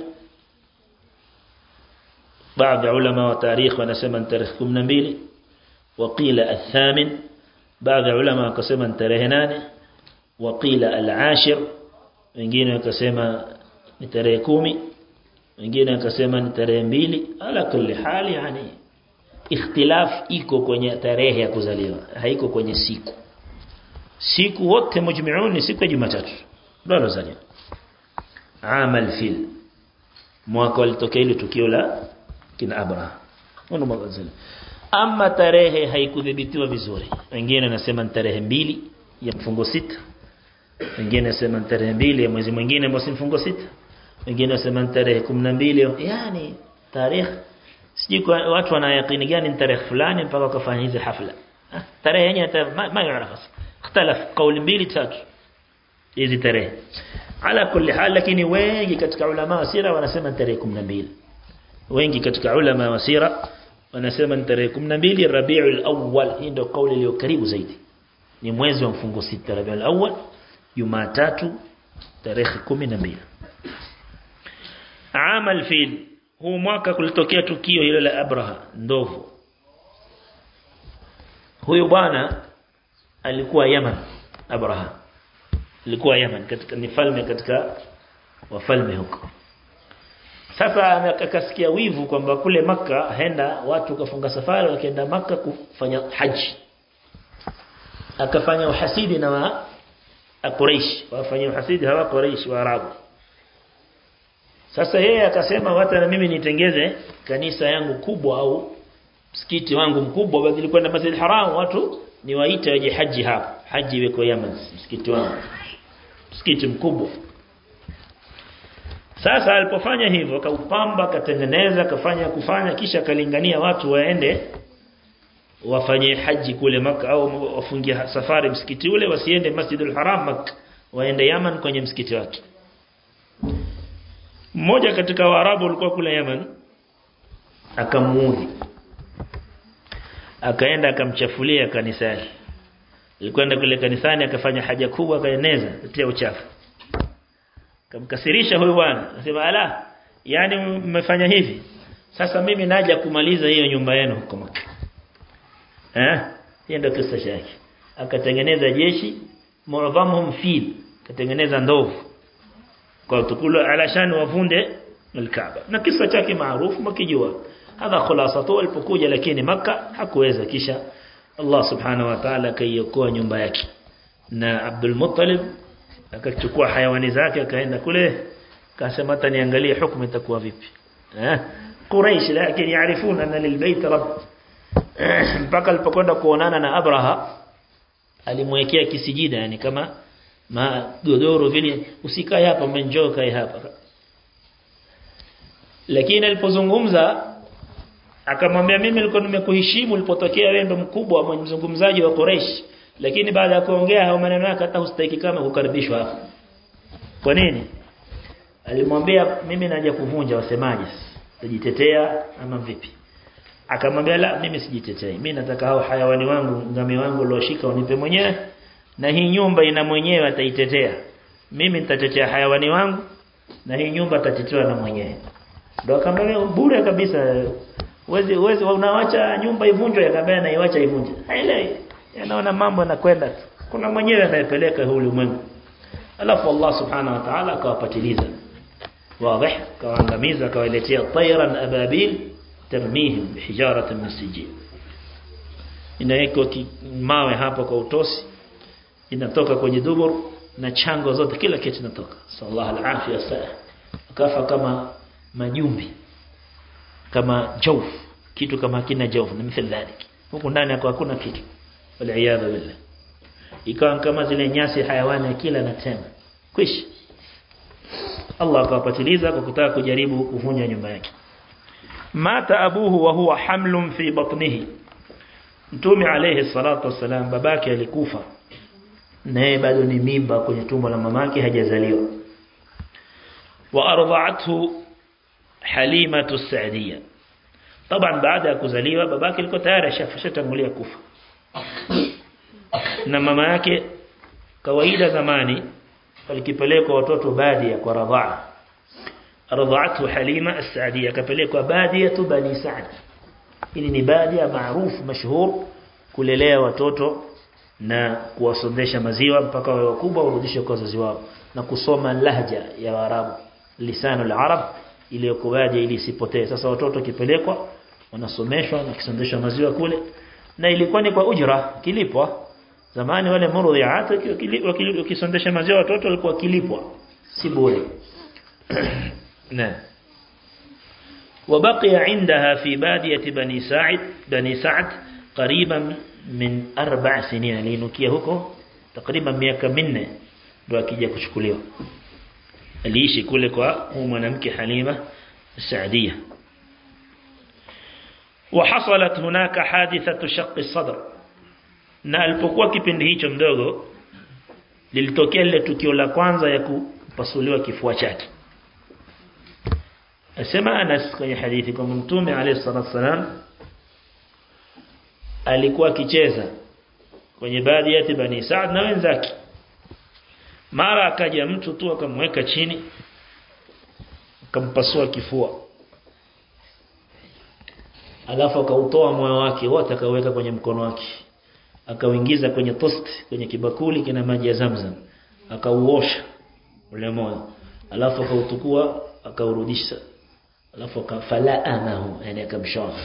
بعض علماء وتاريخ wanasema tarehe 12 وقيل الثامن بعض علماء wakasema tarehe 8 وقيل العاشر wengine wakasema ni tarehe 10 wengine wakasema ni tarehe 2 ala kulli hali yani ikhtilaf iko kwenye tarehe ya kuzaliwa haiko kwenye siku wote mujmi'un ni siku ya Jumatatu ndio alozaliwa amal fil mwaka ulitokea ile tukio la kina Abraha ndio mwaka ama tarehe haikudhibitiwa vizuri wengine wanasema tarehe 2 ya mfungo 6 wengine wanasema tarehe 2 ya mwezi mwingine mwezi mfungo 6 wengine wanasema tarehe 12 yani tarehe sijui watu wanayakini gani ni tarehe fulani mpaka wakafanya hizi hafla tarehe yenyewe ma yaarafa اختلف قول mbili tatu hizi tarehe ala kulli hal lakini wengi katika ulama wa sira wanasema tarehe 12 wengi katika ulama wa sira wanasema tarehe 12 Rabiul Awwal hii ndio kauli iliyo karibu zaidi ni mwezi wa mfungo 6 Rabiul Awwal Jumatatu tarehe 12 amal fil huu mwaka kulitokea tukio hilo la Abraha ndovu huyu bwana alikuwa Yaman Abraha alikuwa Yaman katika mifalme katika wafalme huko sasa akasikia wivu kwamba kule Makka henda watu kafunga safari wakaenda Makka kufanya haji akafanya uhasidi na Quraysh wafanya uhasidi hawa Quraysh wa Arabu sasa yeye akasema hata na mimi nitengeze kanisa yangu kubwa au msikiti wangu mkubwa badili kwenda Masjid Haram watu ni waite waje haji hapa haji iwe kwa Yaman msikiti wangu msikiti mkubwa sasa alipofanya hivyo akaupamba akatengeneza kufanya kisha kalingania watu waende wafanye haji kule Makkah au wafungie safari msikiti ule wasiende Masjidul Haram Makkah waende Yaman kwenye msikiti wake mmoja katika Waarabu walikuwa kule Yaman akamuudhi akaenda akamchafulia kanisani alikwenda kule kanisani akafanya haja kubwa akaeneza kutia uchafu akamkasirisha huyu bwana anasema ala yani mmefanya hivi sasa mimi naja kumaliza hiyo nyumba yenu huko Makkah hiyo ndio kisa chake akatengeneza jeshi muadhamuhum fil akatengeneza ndovu kwa tukulu alashan wavunde al-Kaaba na kisa chake maarufu mkijua hadha khulasatu alipokuja lakini Makkah hakuweza kisha Allah subhanahu wa ta'ala kaiokoa nyumba yake na Abdul Muttalib akachukua hayawani zake akaenda kule akasema taniangalie hukumu itakuwa vipi Quraysh lakini yaarifuna anna lilbayt rabb mpaka alipokwenda kuonana na Abraha alimwekea kisijida yani kama godoro vile usikae hapa mmenjoka hapa lakini alipozungumza akamwambia mimi nilikuwa nimekuheshimu ulipotokea wewe ndo mkubwa wa mzungumzaji wa Quraysh, lakini baada ya kuongea hayo maneno yake hata hustahiki kama kukaribishwa hapo. Kwa nini? Alimwambia mimi naja kuvunja wasemaji, tajitetea ama vipi? Akamwambia la, mimi sijitetei, mimi nataka hao hayawani wangu ngami wangu walioshika wanipe mwenyewe, na hii nyumba ina mwenyewe ataitetea. Mimi nitatetea hayawani wangu na hii nyumba atatetewa na mwenyewe. Ndio akamwambia bure kabisa, Wezi unaacha nyumba ivunjwe, akamwambia na iacha ivunje. Haelewi. Anaona mambo yanakwenda tu. Kuna mwenyewe anayepeleka huu ulimwengu. Alafu Allah subhanahu wa ta'ala akawapatiliza. Wazi, kawaangamiza, kawaletea tayran ababil tarmihim bihijaratin min sijil. Inaweko mawe hapo kwa utosi, inatoka kwenye dubur na chango zote, kila kitu kinatoka. Sallallahu alaihi wasallam. Akafa kama majumbi, kama jawf, kitu kama kina jawf na mithili dhalik. Huko ndani hakuna kitu. Waliaadha billah. Ikawa kama zile nyasi hayawani kila na tema. Kwish. Allah akawapatiliza kwa kutaka kujaribu kuvunja nyumba yake. Mata abuhu wa huwa hamlun fi batnihi. Mtume alayhi salatu wasalam babake alikufa, naye bado ni mimba kwenye tumbo la mamake, hajazaliwa. Wa ardha'athu Halimatu Sa'diyya. Taban baada ya kuzaliwa babake alikuwa tayari ashatangulia kufa. Na mama yake kawaida zamani alikipelekwa watoto badia kwa radhaa. Radha'athu Halima As-Sa'diyya, kapelekwa badiyatu Bani Sa'd. Hili ni badia maarufu mashhur kulelea watoto na kuwasondesha maziwa mpaka wawe wakubwa warudishe kwa wazazi wao, na kusoma lahja ya Waarabu, lisanul Arab iliyokuwaje ili isipotee. Sasa watoto kipelekwa wanasomeshwa na kisondeshwa maziwa kule, na ilikuwa ni kwa ujra, kilipwa. Zamani wale murdhiat wakisondesha maziwa watoto walikuwa kilipwa, si bure. Na وبقي عندها في بادية بني سعد قريبا من 4 سنين, alinukia huko takriban miaka 4 ndio akija kuchukuliwa. Aliishi kule kwa mwanamke Halima As-Sa'diyya. وحصلت هناك حادثة شق الصدر, na alipokuwa kipindi hicho mdogo lilitokea lile tukio la kwanza ya kupasuliwa kifua chake. Asema Anas kwenye hadithi kwamba Mtume alayhi salatu wasalam alikuwa akicheza kwenye baadhi ya Bani Saad na wenzake. Mara akaja mtu tu akamweka chini, akampasua kifua, alafu akautoa moyo wake wote akaweka kwenye mkono wake, akauingiza kwenye toast, kwenye kibakuli kina maji ya Zamzam, akauosha ule moyo, alafu akautukua akaurudisha, alafu akafalaamahu, yani akamshona,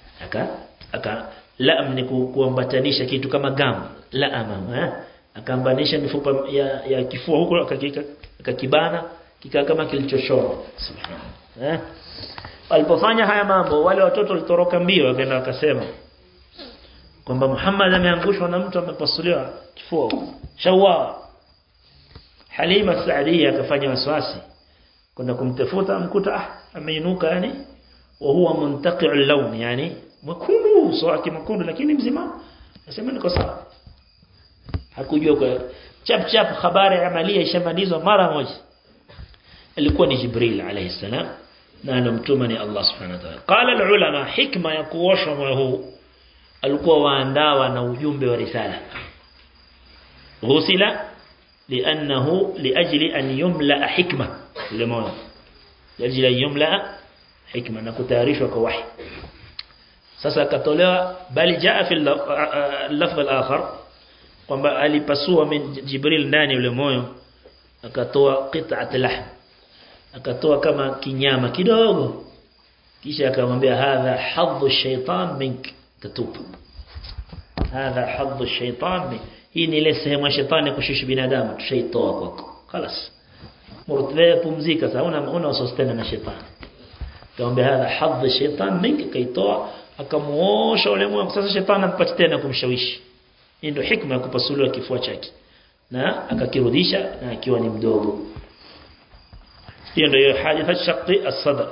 laam ni kuambatanisha kitu kama gamu, laamahu, akaambanisha mifupa ya kifua huko, akakibana kikaa kama kilichoshona. Subhanallah. Walipofanya haya mambo, wale watoto walitoroka mbio, wakaenda wakasema kwamba Muhammad ameangushwa na mtu amepasuliwa kifua. Shawa Halima As-Sa'diyya akafanya waswasi kwenda kumtafuta, mkuta ameinuka, yani wa huwa muntaqi'ul lawn, yani mwekundu, sawaki mwekundu lakini mzima. Nasema niko sawa. Hakujua kwa chap habari ya amalia ishamalizwa mara moja. Ilikuwa ni Jibril alayhi salam na anamtuma ni Allah subhanahu wa ta'ala. Qala al-ulama, hikma ya kuosha moyo huu alikuwa waandawa na ujumbe wa risala. Ghusila liajli an yumla hikma, limona liajli an yumla hikma, na kutayarishwa kwa wahi. Sasa akatolewa, bali jaa fi al-lafz al-akhar kwamba alipasua min Jibril ndani ule moyo, akatoa qit'at lahm, akatoa kama kinyama kidogo, kisha akamwambia hadha hadhu shaytan mink tatub, hadha hadhu shaytan mink, hii ni ile sehemu ya shetani kushusha binadamu, tushaitoa kwako, خلاص murtadha, pumzika sasa, una usostena na shetani. Akamwambia hadha hadhu shaytan mink, kaitoa, akamuosha ule moyo. Sasa shetani anapata tena kumshawishi. Hii ndio hikma ya kupasuliwa kifua chake, na akakirudisha na akiwa ni mdogo. Hiyo ndio haditha shaqi as-sadr.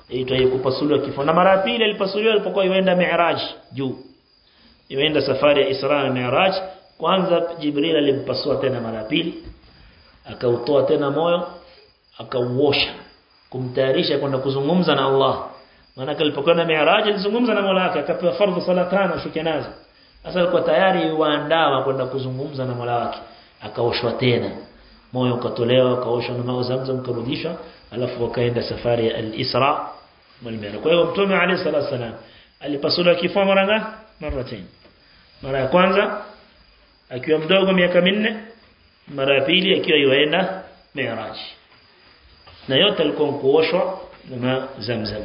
Inaitwa kupasuliwa kifua. Na mara ya pili alipasuliwa alipokuwa yuenda Mi'raj juu. Yuenda safari ya Isra na Mi'raj, kwanza Jibril alimpasua tena mara ya pili. Akautoa tena moyo, akauosha, kumtayarisha kwenda kuzungumza na Allah. Maana alipokuwa na Mi'raj alizungumza na Mola wake, akapewa fardhu sala 5 shuke nazo. Sasa alikuwa tayari yuandaa kwenda kuzungumza na Mola wake. Akaoshwa tena. Moyo ukatolewa, kaoshwa na maji Zamzam kurudishwa, alafu wakaenda safari ya al-Isra wal Mi'raj. Kwa hiyo Mtume عليه الصلاه والسلام alipasuliwa kifua mara ngapi? Mara 10. Mara ya kwanza akiwa mdogo miaka 4, mara ya pili akiwa yuenda Mi'raj. Na yote alikuwa kuoshwa na Zamzam.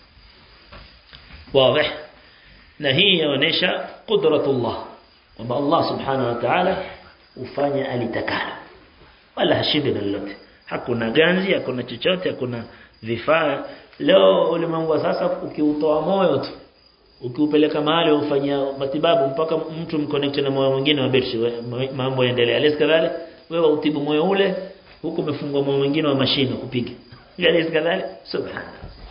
Wazi. Na hii inaonyesha qudratullah. Kwamba Allah subhanahu wa ta'ala ufanya alitakalo. Wala hashindi na lolote. Hakuna ganzi, hakuna chochote, hakuna vifaa. Leo ulimwengu sasa ukiutoa moyo tu, ukiupeleka mahali ufanyia matibabu mpaka mtu mconnect na moyo mwingine wa betri, mambo yaendelea. Alisikadhali wewe utibu moyo ule huko umefungwa moyo mwingine wa mashine kupiga. Alisikadhali subhanallah.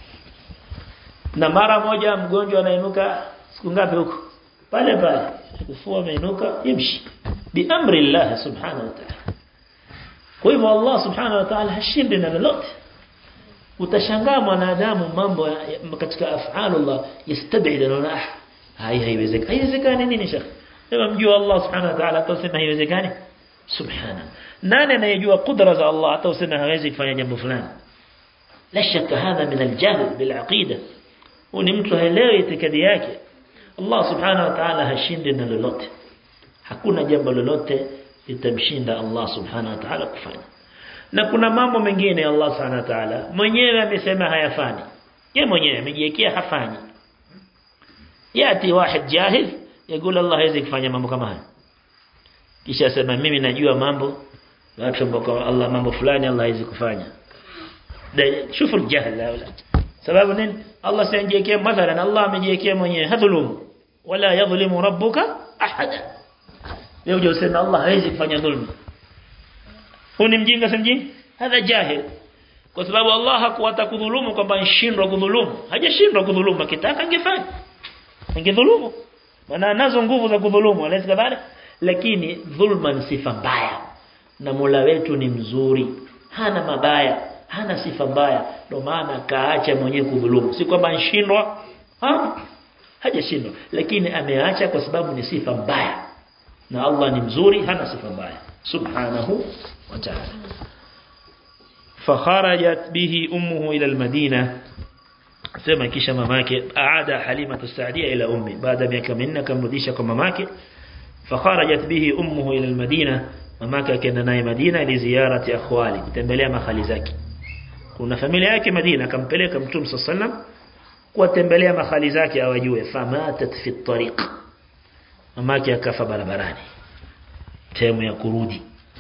Na mara moja mgonjwa anainuka siku ngapi huko? Pale pale. Kifua ameinuka yimshi bi amri Allah subhanahu wa ta'ala. Kwa hivyo Allah subhanahu wa ta'ala hashindi na lolote. Utashangaa mwanadamu mambo katika af'alullah yastab'id na haiwezekani. Haiwezekani nini shekhi? Kama mjua Allah subhanahu wa ta'ala atasema haiwezekani? Subhana. Nani anayejua kudra za Allah atasema hawezi kufanya jambo fulani? La shaka hadha min al-jahl bil-aqida. Ni mtu haelewi itikadi yake. Allah subhanahu wa ta'ala hashindi na lolote. Hakuna jambo lolote litamshinda Allah subhanahu wa ta'ala kufanya. Na kuna mambo mengine Allah subhanahu wa ta'ala mwenyewe amesema hayafanyi. Yeye mwenyewe amejiwekea hafanyi. Yati wahid jahil yakula Allah hawezi kufanya mambo kama haya. Kisha sema mimi najua mambo, watu ambao Allah mambo fulani Allah hawezi kufanya. Shufu al-jahl la. Sababu nini? Allah sianjiwekea mathalan Allah amejiwekea mwenyewe hadhulumu wala yadhlimu rabbuka ahada. Leo je useme Allah hawezi kufanya dhulma? Huni mjinga si mjinga? Hadha jahil. Kwa sababu Allah hakuwata kudhulumu kwamba nshindwa kudhulumu. Hajashindwa kudhulumu, akitaka angefanya. Angedhulumu. Maana anazo nguvu za kudhulumu, alisi kadhalika. Lakini dhulma ni sifa mbaya. Na Mola wetu ni mzuri. Hana mabaya, hana sifa mbaya. Ndio maana kaacha mwenyewe kudhulumu. Si kwamba nshindwa, hajashindwa, lakini ameacha kwa sababu ni sifa mbaya. Na Allah ni mzuri, hana sifa mbaya. Subhanahu wa ta'ala. Fakharajat bihi ummuhu ila al-Madina. Sema kisha mamake aada Halima as-Sa'diyya ila ummi. Baada miaka 4 kamrudisha kwa mamake. Fakharajat bihi ummuhu ila al-Madina. Mamake akaenda naye Madina ili ziarati akhwali, kutembelea mahali zake. Kuna familia yake Madina, akampeleka Mtume sallam kuwatembelea mahali zake awajue. Famatat fi at-tariq. Mamake akafa barabarani. Temu ya kurudi.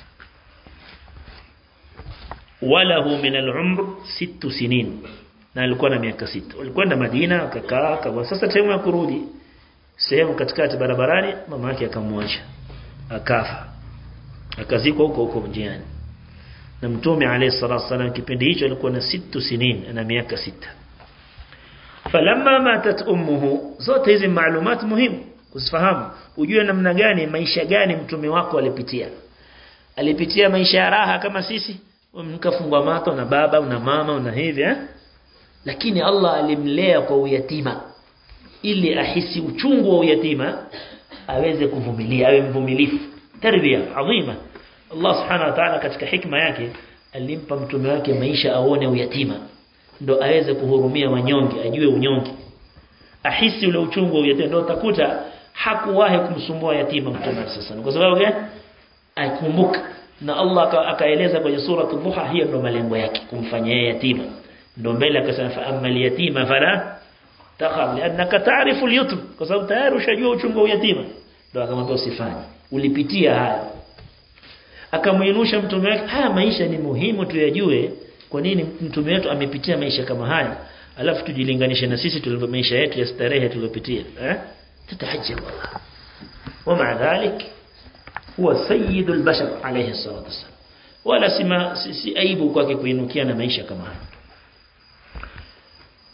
Walahu min al-umr 6 sinin. Na alikuwa na miaka 6. Walikwenda Madina akakaa, kwa sasa temu ya kurudi. Sehemu katikati barabarani mamake akamwacha. Akafa. Akazikwa huko mjiani. Na Mtume alayhi salatu wasallam kipindi hicho alikuwa na 6 sinin, ana miaka 6. Falamma matat ummuhu, zote hizi maalumat muhimu kusifahamu, ujue namna gani maisha gani mtume wako alipitia. Alipitia maisha ya raha kama sisi, mkafungwa mato na baba na mama na hivi lakini Allah alimlea kwa uyatima ili ahisi uchungu wa uyatima, aweze kuvumilia, awe mvumilifu. Tarbia adhima. Allah subhanahu wa ta'ala katika hikma yake alimpa mtume wake maisha aone uyatima, ndo aweze kuhurumia wanyonge, ajue unyonge, ahisi ule uchungu wa uyatima. Ndo utakuta hakuwahi kumsumbua yatima mtume sasa. Kwa sababu gani? Akumbuka. Na Allah akaeleza kwenye sura Ad-Duha, hiyo ndo malengo yake, kumfanyia yatima. Ndo mbele akasema fa ammal yatima fala takhaf liannaka ta'rifu al-yatim, kwa sababu tayari ushajua uchungu wa yatima. Ndo akamwambia usifanye, ulipitia haya. Akamuinusha mtume wake, haya maisha ni muhimu tuyajue. Kwa nini mtume wetu amepitia maisha kama haya, alafu tujilinganishe na sisi tulivyo maisha yetu ya starehe tuliyopitia. Tutahajjab Allah. Wama dhalik huwa sayyidul bashar alayhi salatu wasallam. Wala si aibu kwake kuinukia na maisha kama haya.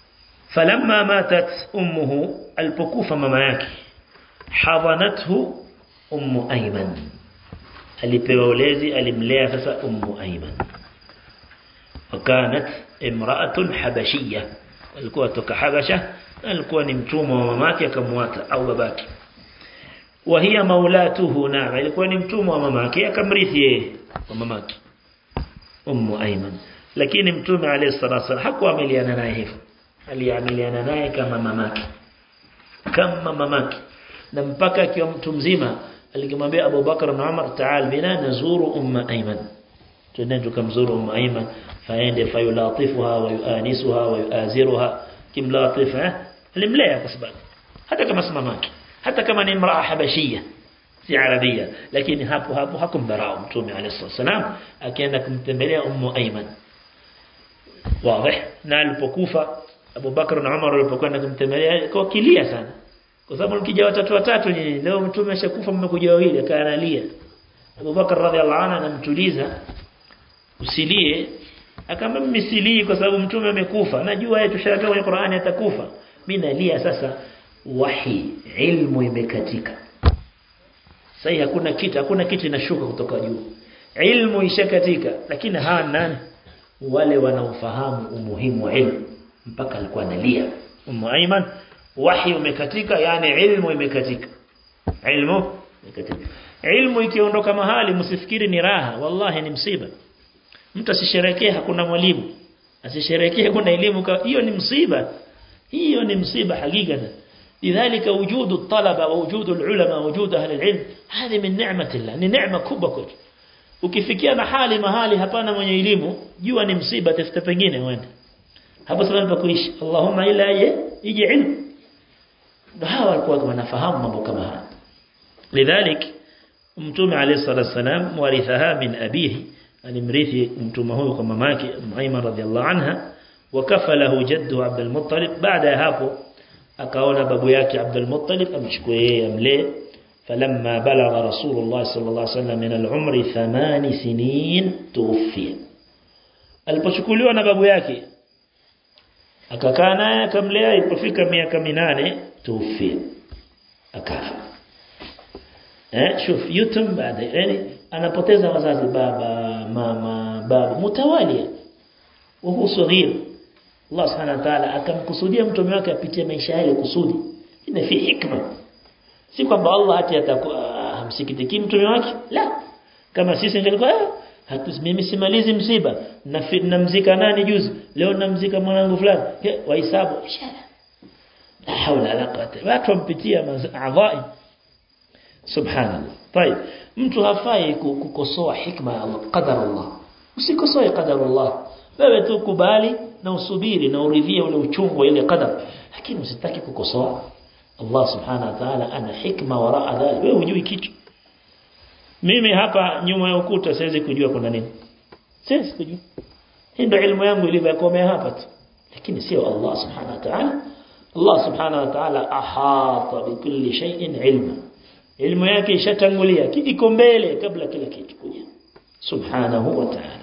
falamma matat ummuhu alipokufa mama yake hadanathu ummu Ayman alipewa ulezi alimlea sasa ummu Ayman wakanat imra'atun habashiyya alikuwa toka Habasha alikuwa ni mtumwa wa mamake akamwata au babake wa hiya maulatuhu na alikuwa ni mtumwa wa mamake akamrithi yeye kwa mamake ummu Ayman lakini mtume alayhi salatu hakuwa ameliana naye hivyo aliamiliana naye kama mamake na mpaka akiwa mtu mzima alikimwambia Abu Bakar na Umar ta'al bina nazuru ummu Ayman tunende tukamzuru ummu Ayman faende fayulatifuha wa yuanisuha wa yuaziruha kimlatifa alimlea kwa sababu hata kama mamake hata kama ni imraa habashia si arabia lakini hapo hakumdharau mtume alayhi wasallam akaenda kumtembelea ummu Ayman wazi na alipokufa Abu Bakar na Umar walipokwenda kumtembelea kwa kilia sana kwa sababu mkija watatu nyinyi leo mtume ashakufa mmekuja wawili akaanalia Abu Bakar radhiallahu anhu anamtuliza usilie akamwambia mimi silii kwa sababu mtume amekufa najua yeye tushatoa kwenye Qur'ani atakufa mimi nalia sasa wahi ilmu imekatika sasa hakuna kitu inashuka kutoka juu ilmu ishakatika lakini nani wale wanaofahamu umuhimu wa ilmu mpaka alikuwa analia ummu Ayman wahi umekatika yani ilmu imekatika ilmu ikiondoka mahali msifikiri ni raha wallahi ni msiba mtu asisherekee hakuna mwalimu asisherekee kuna elimu hiyo ni msiba hakika lidhalika wujudu talaba wa wujudu ulama wujudu ahli alilm hadi min ni'matillah ni neema kubwa kwetu ukifikia mahali hapana mwenye elimu jua ni msiba tafuta pengine uende hapo sababu kuishi Allahumma ila ije ilmu hawa walikuwa wanafahamu mambo kama haya lidhalik mtume alayhi salatu wasalam warithaha min abihi alimrithi mtume huyo kwa mamake Ayman radhiallahu anha wakafalahu jaddu Abdul Muttalib baada ya hapo akaona babu yake Abdul Muttalib amchukue yeye amlee falamma balagha Rasulullah sallallahu alayhi wasallam min al-umri 8 sinin tuwfiya alipochukuliwa na babu yake akakaa naye akamlea ilipofika miaka 8 tuwfiya akafa shuf yutum baada yani anapoteza wazazi baba mama babu mutawalia وهو صغير Allah subhanahu wa ta'ala akamkusudia mtume wake apitie maisha yale kusudi ina fi hikma si kwamba Allah hamsikitiki mtume wake la kama sisi ingelikuwa mimi simalizi msiba namzika nani juzi leo namzika mwanangu fulani wahesabu la haula la quwwata watu wampitia adhaib subhanallah طيب mtu hafai kukosoa hikma ya Allah qadar Allah usikosoe qadar Allah wewe tu kubali na usubiri na uridhie ule uchungu ile qadar lakini usitaki kukosoa Allah subhanahu wa ta'ala ana hikma wara dhalik wewe hujui kitu mimi hapa nyuma ya ukuta siwezi kujua kuna nini siwezi kujua hii ndio elimu yangu ilivyokomea hapa tu lakini sio Allah subhanahu wa ta'ala Allah subhanahu wa ta'ala ahata bikulli shay'in ilma ilmu yake ishatangulia iko mbele kabla kila kitu kuja subhanahu wa ta'ala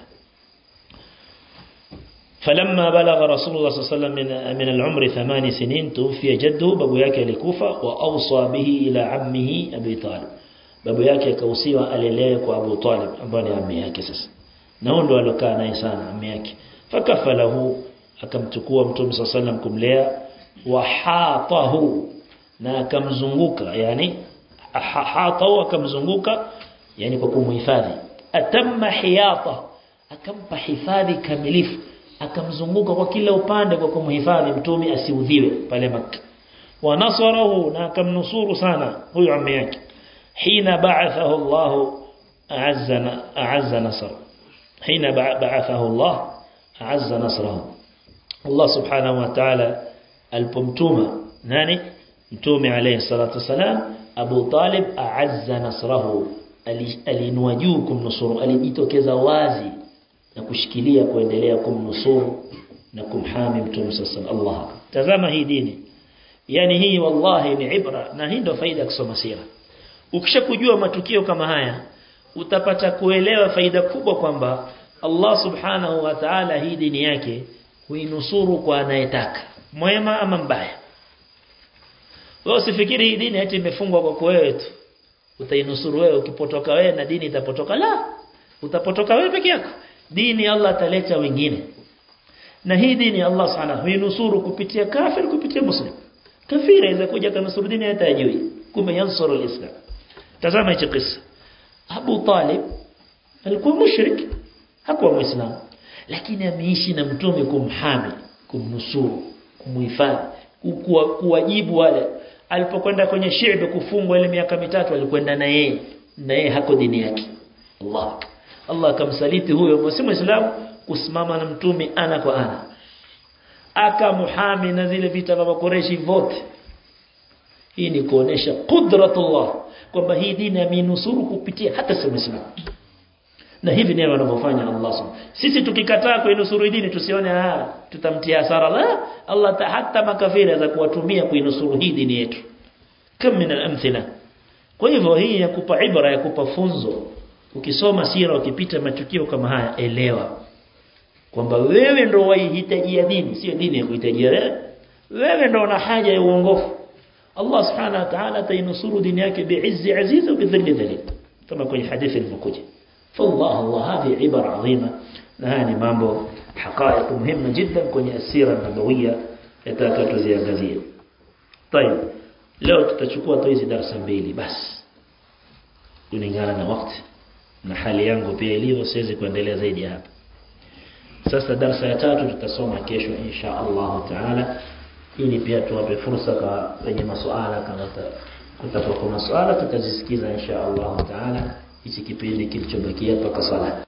فلما بلغ رسول الله صلى الله عليه وسلم من العمر 8 سنين توفي جده بابو yake alikufa واوصى به الى عمه ابي طالب babu yake akausiwa alelee kwa Abu Talib ambaye ni ammi yake sasa na ndo alokaa naye sana ammi yake fakafalahu akamchukua mtume sallallahu alayhi kumlea wa hatahu na akamzunguka yani hatahu akamzunguka yani kwa kumhifadhi atamma hiyata akampa hifadhi kamilifu akamzunguka kwa kila upande kwa kumhifadhi mtume asiudhiwe pale Makka wa nasarahu na akamnusuru sana huyo ammi yake حين بعثه الله أعز نصر حين بعثه الله أعز نصره الله سبحانه وتعالى البمتومة ناني متومي عليه الصلاة والسلام أبو طالب أعز نصره alinwajukum nusuru alijitokeza wazi na kushikilia kuendelea kumnusuru na kumhami mtume sallallahu Allah tazama hii dini yani hii wallahi ni ibra na hii ndio faida kusoma sira ukishakujua matukio kama haya utapata kuelewa faida kubwa kwamba Allah subhanahu wa ta'ala hii dini yake huinusuru kwa anayetaka mwema ama mbaya. Wewe usifikiri hii dini eti imefungwa kwa wewe tu. Utainusuru wewe, ukipotoka wewe na dini itapotoka. La, utapotoka wewe peke yako. Dini Allah ataleta wengine. Na hii dini Allah Subhanahu huinusuru kupitia kafir, kupitia muslim. Kafiri aweza kuja kanusuru dini hata ajui, kumbe yansuru al-Islam. Tazama hicho kisa. Abu Talib alikuwa mushrik, hakuwa muislamu, lakini ameishi na mtume kumhami, kumnusuru, kumuhifadhi, kuwajibu wale. Alipokwenda kwenye Shi'b kufungwa ile miaka 3 alikwenda na yeye hako dini yake. Allah akamsaliti huyo muislamu kusimama na mtume ana kwa ana. Akamuhami na zile vita vya Quraysh vote. Hii ni kuonesha qudratullah kwamba hii dini aminusuru kupitia hata si muislamu. Na hivi ndivyo wanavyofanya Allah subhanahu. Sisi tukikataa kuinusuru dini tusione tutamtia hasara. La, Allah hata makafiri za kuwatumia kuinusuru hii dini yetu. Kama min al-amthila. Kwa hivyo hii ya kupa ibra, ya kupa funzo. Ukisoma sira, ukipita matukio kama haya, elewa kwamba wewe ndio wahitaji dini, sio dini ya kuhitaji wewe. Wewe ndio una haja ya uongofu. Allah subhanahu wa ta'ala atainusuru dini yake bi'izzi aziz wa bidhilli dhalil, kama kwenye hadithi ilivyokuja. فالله هذه عبارة عظيمة. نهاني مامبو حقائق مهمة جدا كوني السيرة النبوية يتاكتو زيادة. طيب لو تتشكوا طيزي درسا بيلي بس kulingana na wakati na hali yangu pia ilivyo, siwezi kuendelea zaidi hapa. Sasa darasa ya 3 tutasoma kesho insha Allah taala, ili pia tuwape fursa kwa wenye maswala, kama kutakuwa kuna maswala tutazisikiza insha Allah taala hichi kipindi kilichobakia mpaka sala.